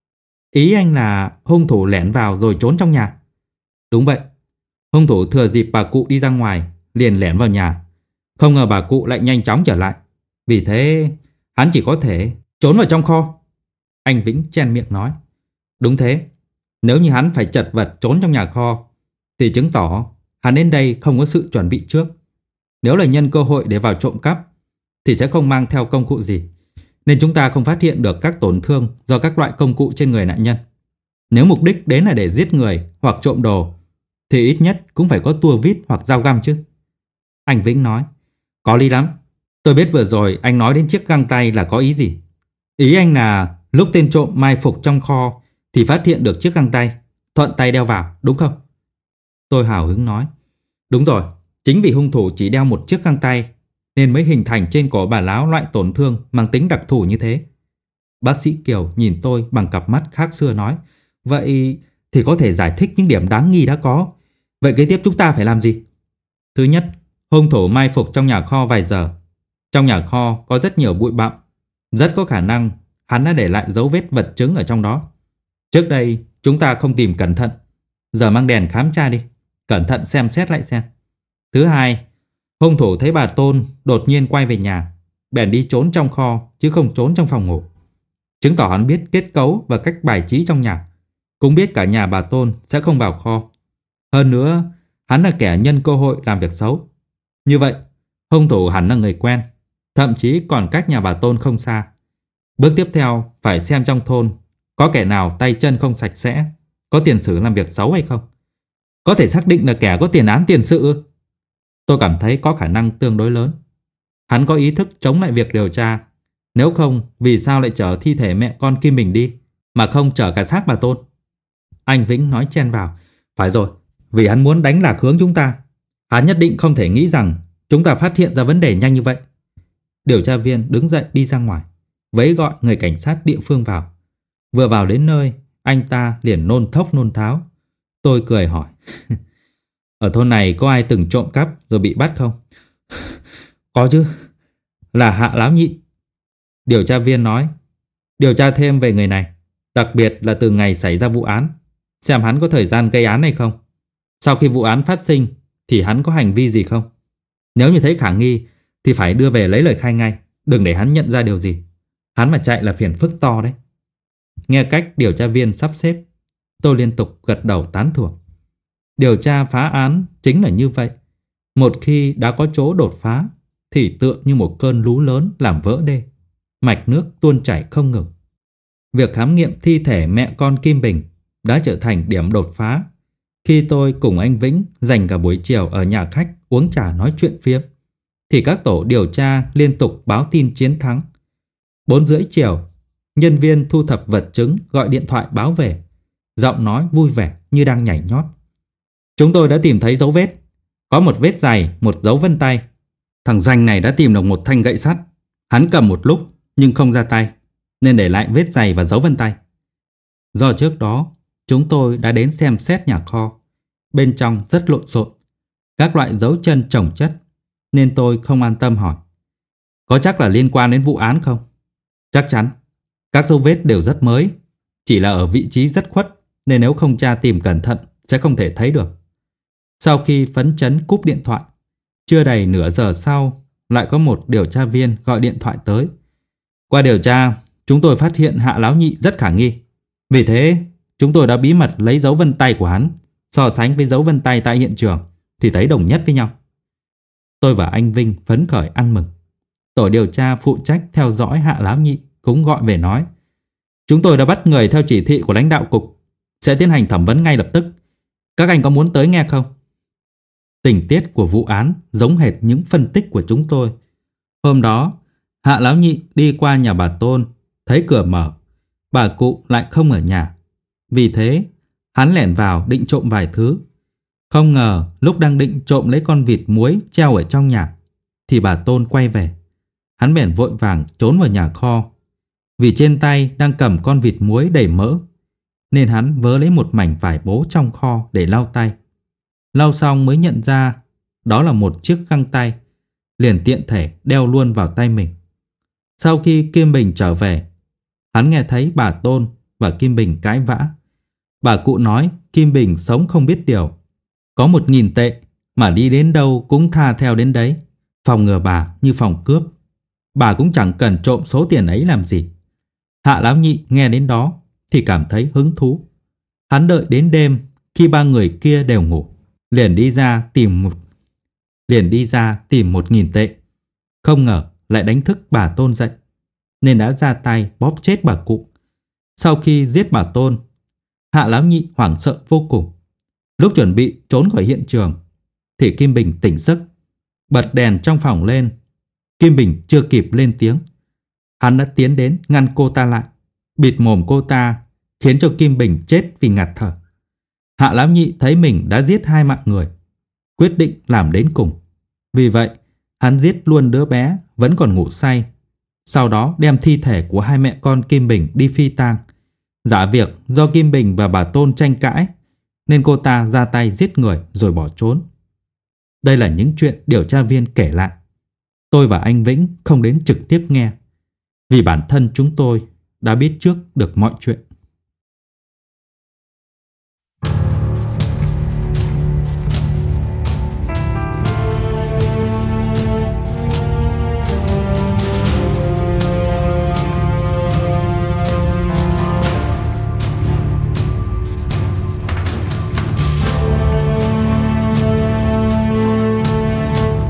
Ý anh là hung thủ lẻn vào rồi trốn trong nhà? Đúng vậy. Hung thủ thừa dịp bà cụ đi ra ngoài liền lẻn vào nhà. Không ngờ bà cụ lại nhanh chóng trở lại. Vì thế hắn chỉ có thể trốn vào trong kho. Anh Vĩnh chen miệng nói. Đúng thế. Nếu như hắn phải chật vật trốn trong nhà kho thì chứng tỏ hắn đến đây không có sự chuẩn bị trước. Nếu là nhân cơ hội để vào trộm cắp thì sẽ không mang theo công cụ gì, nên chúng ta không phát hiện được các tổn thương do các loại công cụ trên người nạn nhân. Nếu mục đích đến là để giết người hoặc trộm đồ thì ít nhất cũng phải có tua vít hoặc dao găm chứ. Anh Vĩnh nói. Có lý lắm. Tôi biết vừa rồi anh nói đến chiếc găng tay là có ý gì. Ý anh là lúc tên trộm mai phục trong kho thì phát hiện được chiếc găng tay, thuận tay đeo vào, đúng không? Tôi hào hứng nói. Đúng rồi, chính vì hung thủ chỉ đeo một chiếc găng tay nên mới hình thành trên cổ bà Láo loại tổn thương mang tính đặc thù như thế. Bác sĩ Kiều nhìn tôi bằng cặp mắt khác xưa nói. Vậy thì có thể giải thích những điểm đáng nghi đã có. Vậy kế tiếp chúng ta phải làm gì? Thứ nhất, hung thủ mai phục trong nhà kho vài giờ. Trong nhà kho có rất nhiều bụi bặm, rất có khả năng hắn đã để lại dấu vết vật chứng ở trong đó. Trước đây chúng ta không tìm cẩn thận, giờ mang đèn khám tra đi, cẩn thận xem xét lại xem. Thứ hai, hung thủ thấy bà Tôn đột nhiên quay về nhà, bèn đi trốn trong kho chứ không trốn trong phòng ngủ, chứng tỏ hắn biết kết cấu và cách bài trí trong nhà, cũng biết cả nhà bà Tôn sẽ không vào kho. Hơn nữa, hắn là kẻ nhân cơ hội làm việc xấu. Như vậy, hung thủ hẳn là người quen, thậm chí còn cách nhà bà Tôn không xa. Bước tiếp theo phải xem trong thôn có kẻ nào tay chân không sạch sẽ, có tiền sử làm việc xấu hay không. Có thể xác định là kẻ có tiền án tiền sự. Tôi cảm thấy có khả năng tương đối lớn. Hắn có ý thức chống lại việc điều tra. Nếu không, vì sao lại chở thi thể mẹ con Kim Bình đi, mà không chở cả xác bà Tôn? Anh Vĩnh nói chen vào. Phải rồi, vì hắn muốn đánh lạc hướng chúng ta. Hắn nhất định không thể nghĩ rằng chúng ta phát hiện ra vấn đề nhanh như vậy. Điều tra viên đứng dậy đi ra ngoài, vẫy gọi người cảnh sát địa phương vào. Vừa vào đến nơi, anh ta liền nôn thốc nôn tháo. Tôi cười hỏi, ở thôn này có ai từng trộm cắp rồi bị bắt không? Có chứ, là Hạ Láo Nhị. Điều tra viên nói, điều tra thêm về người này, đặc biệt là từ ngày xảy ra vụ án, xem hắn có thời gian gây án hay không. Sau khi vụ án phát sinh thì hắn có hành vi gì không? Nếu như thấy khả nghi thì phải đưa về lấy lời khai ngay, đừng để hắn nhận ra điều gì. Hắn mà chạy là phiền phức to đấy. Nghe cách điều tra viên sắp xếp, tôi liên tục gật đầu tán thưởng. Điều tra phá án chính là như vậy. Một khi đã có chỗ đột phá thì tựa như một cơn lũ lớn làm vỡ đê, mạch nước tuôn chảy không ngừng. Việc khám nghiệm thi thể mẹ con Kim Bình đã trở thành điểm đột phá khi tôi cùng anh Vĩnh dành cả buổi chiều ở nhà khách uống trà nói chuyện phiếm, thì các tổ điều tra liên tục báo tin chiến thắng. Bốn rưỡi chiều, nhân viên thu thập vật chứng gọi điện thoại báo về, giọng nói vui vẻ như đang nhảy nhót. Chúng tôi đã tìm thấy dấu vết. Có một vết giày, một dấu vân tay. Thằng Danh này đã tìm được một thanh gậy sắt. Hắn cầm một lúc nhưng không ra tay, nên để lại vết giày và dấu vân tay. Do trước đó chúng tôi đã đến xem xét nhà kho. Bên trong rất lộn xộn, các loại dấu chân chồng chất, nên tôi không an tâm hỏi, có chắc là liên quan đến vụ án không? Chắc chắn. Các dấu vết đều rất mới, chỉ là ở vị trí rất khuất, nên nếu không tra tìm cẩn thận sẽ không thể thấy được. Sau khi phấn chấn cúp điện thoại, chưa đầy nửa giờ sau lại có một điều tra viên gọi điện thoại tới. Qua điều tra, chúng tôi phát hiện Hạ Láo Nhị rất khả nghi. Vì thế, chúng tôi đã bí mật lấy dấu vân tay của hắn, so sánh với dấu vân tay tại hiện trường thì thấy đồng nhất với nhau. Tôi và anh Vinh phấn khởi ăn mừng. Tổ điều tra phụ trách theo dõi Hạ Láo Nhị cũng gọi về nói, chúng tôi đã bắt người theo chỉ thị của lãnh đạo cục, sẽ tiến hành thẩm vấn ngay lập tức. Các anh có muốn tới nghe không? Tình tiết của vụ án giống hệt những phân tích của chúng tôi. Hôm đó, Hạ Láo Nhị đi qua nhà bà Tôn, thấy cửa mở, bà cụ lại không ở nhà. Vì thế, hắn lẻn vào định trộm vài thứ. Không ngờ lúc đang định trộm lấy con vịt muối treo ở trong nhà thì bà Tôn quay về. Hắn bèn vội vàng trốn vào nhà kho. Vì trên tay đang cầm con vịt muối đầy mỡ, nên hắn vớ lấy một mảnh vải bố trong kho để lau tay. Lau xong mới nhận ra đó là một chiếc găng tay, liền tiện thể đeo luôn vào tay mình. Sau khi Kim Bình trở về, hắn nghe thấy bà Tôn và Kim Bình cãi vã. Bà cụ nói Kim Bình sống không biết điều, có một nghìn tệ mà đi đến đâu cũng tha theo đến đấy, phòng ngừa bà như phòng cướp. Bà cũng chẳng cần trộm số tiền ấy làm gì. Hạ Láo Nhị nghe đến đó thì cảm thấy hứng thú. Hắn đợi đến đêm khi ba người kia đều ngủ, liền đi ra tìm một liền đi ra tìm một nghìn tệ. Không ngờ lại đánh thức bà Tôn dậy, nên đã ra tay bóp chết bà cụ. Sau khi giết bà Tôn, Hạ Láo Nhị hoảng sợ vô cùng. Lúc chuẩn bị trốn khỏi hiện trường thì Kim Bình tỉnh giấc, bật đèn trong phòng lên. Kim Bình chưa kịp lên tiếng, hắn đã tiến đến ngăn cô ta lại, bịt mồm cô ta, khiến cho Kim Bình chết vì ngạt thở. Hạ Láo Nhị thấy mình đã giết hai mạng người, quyết định làm đến cùng. Vì vậy, hắn giết luôn đứa bé vẫn còn ngủ say, sau đó đem thi thể của hai mẹ con Kim Bình đi phi tang. Giả việc do Kim Bình và bà Tôn tranh cãi, nên cô ta ra tay giết người rồi bỏ trốn. Đây là những chuyện điều tra viên kể lại. Tôi và anh Vĩnh không đến trực tiếp nghe, vì bản thân chúng tôi đã biết trước được mọi chuyện.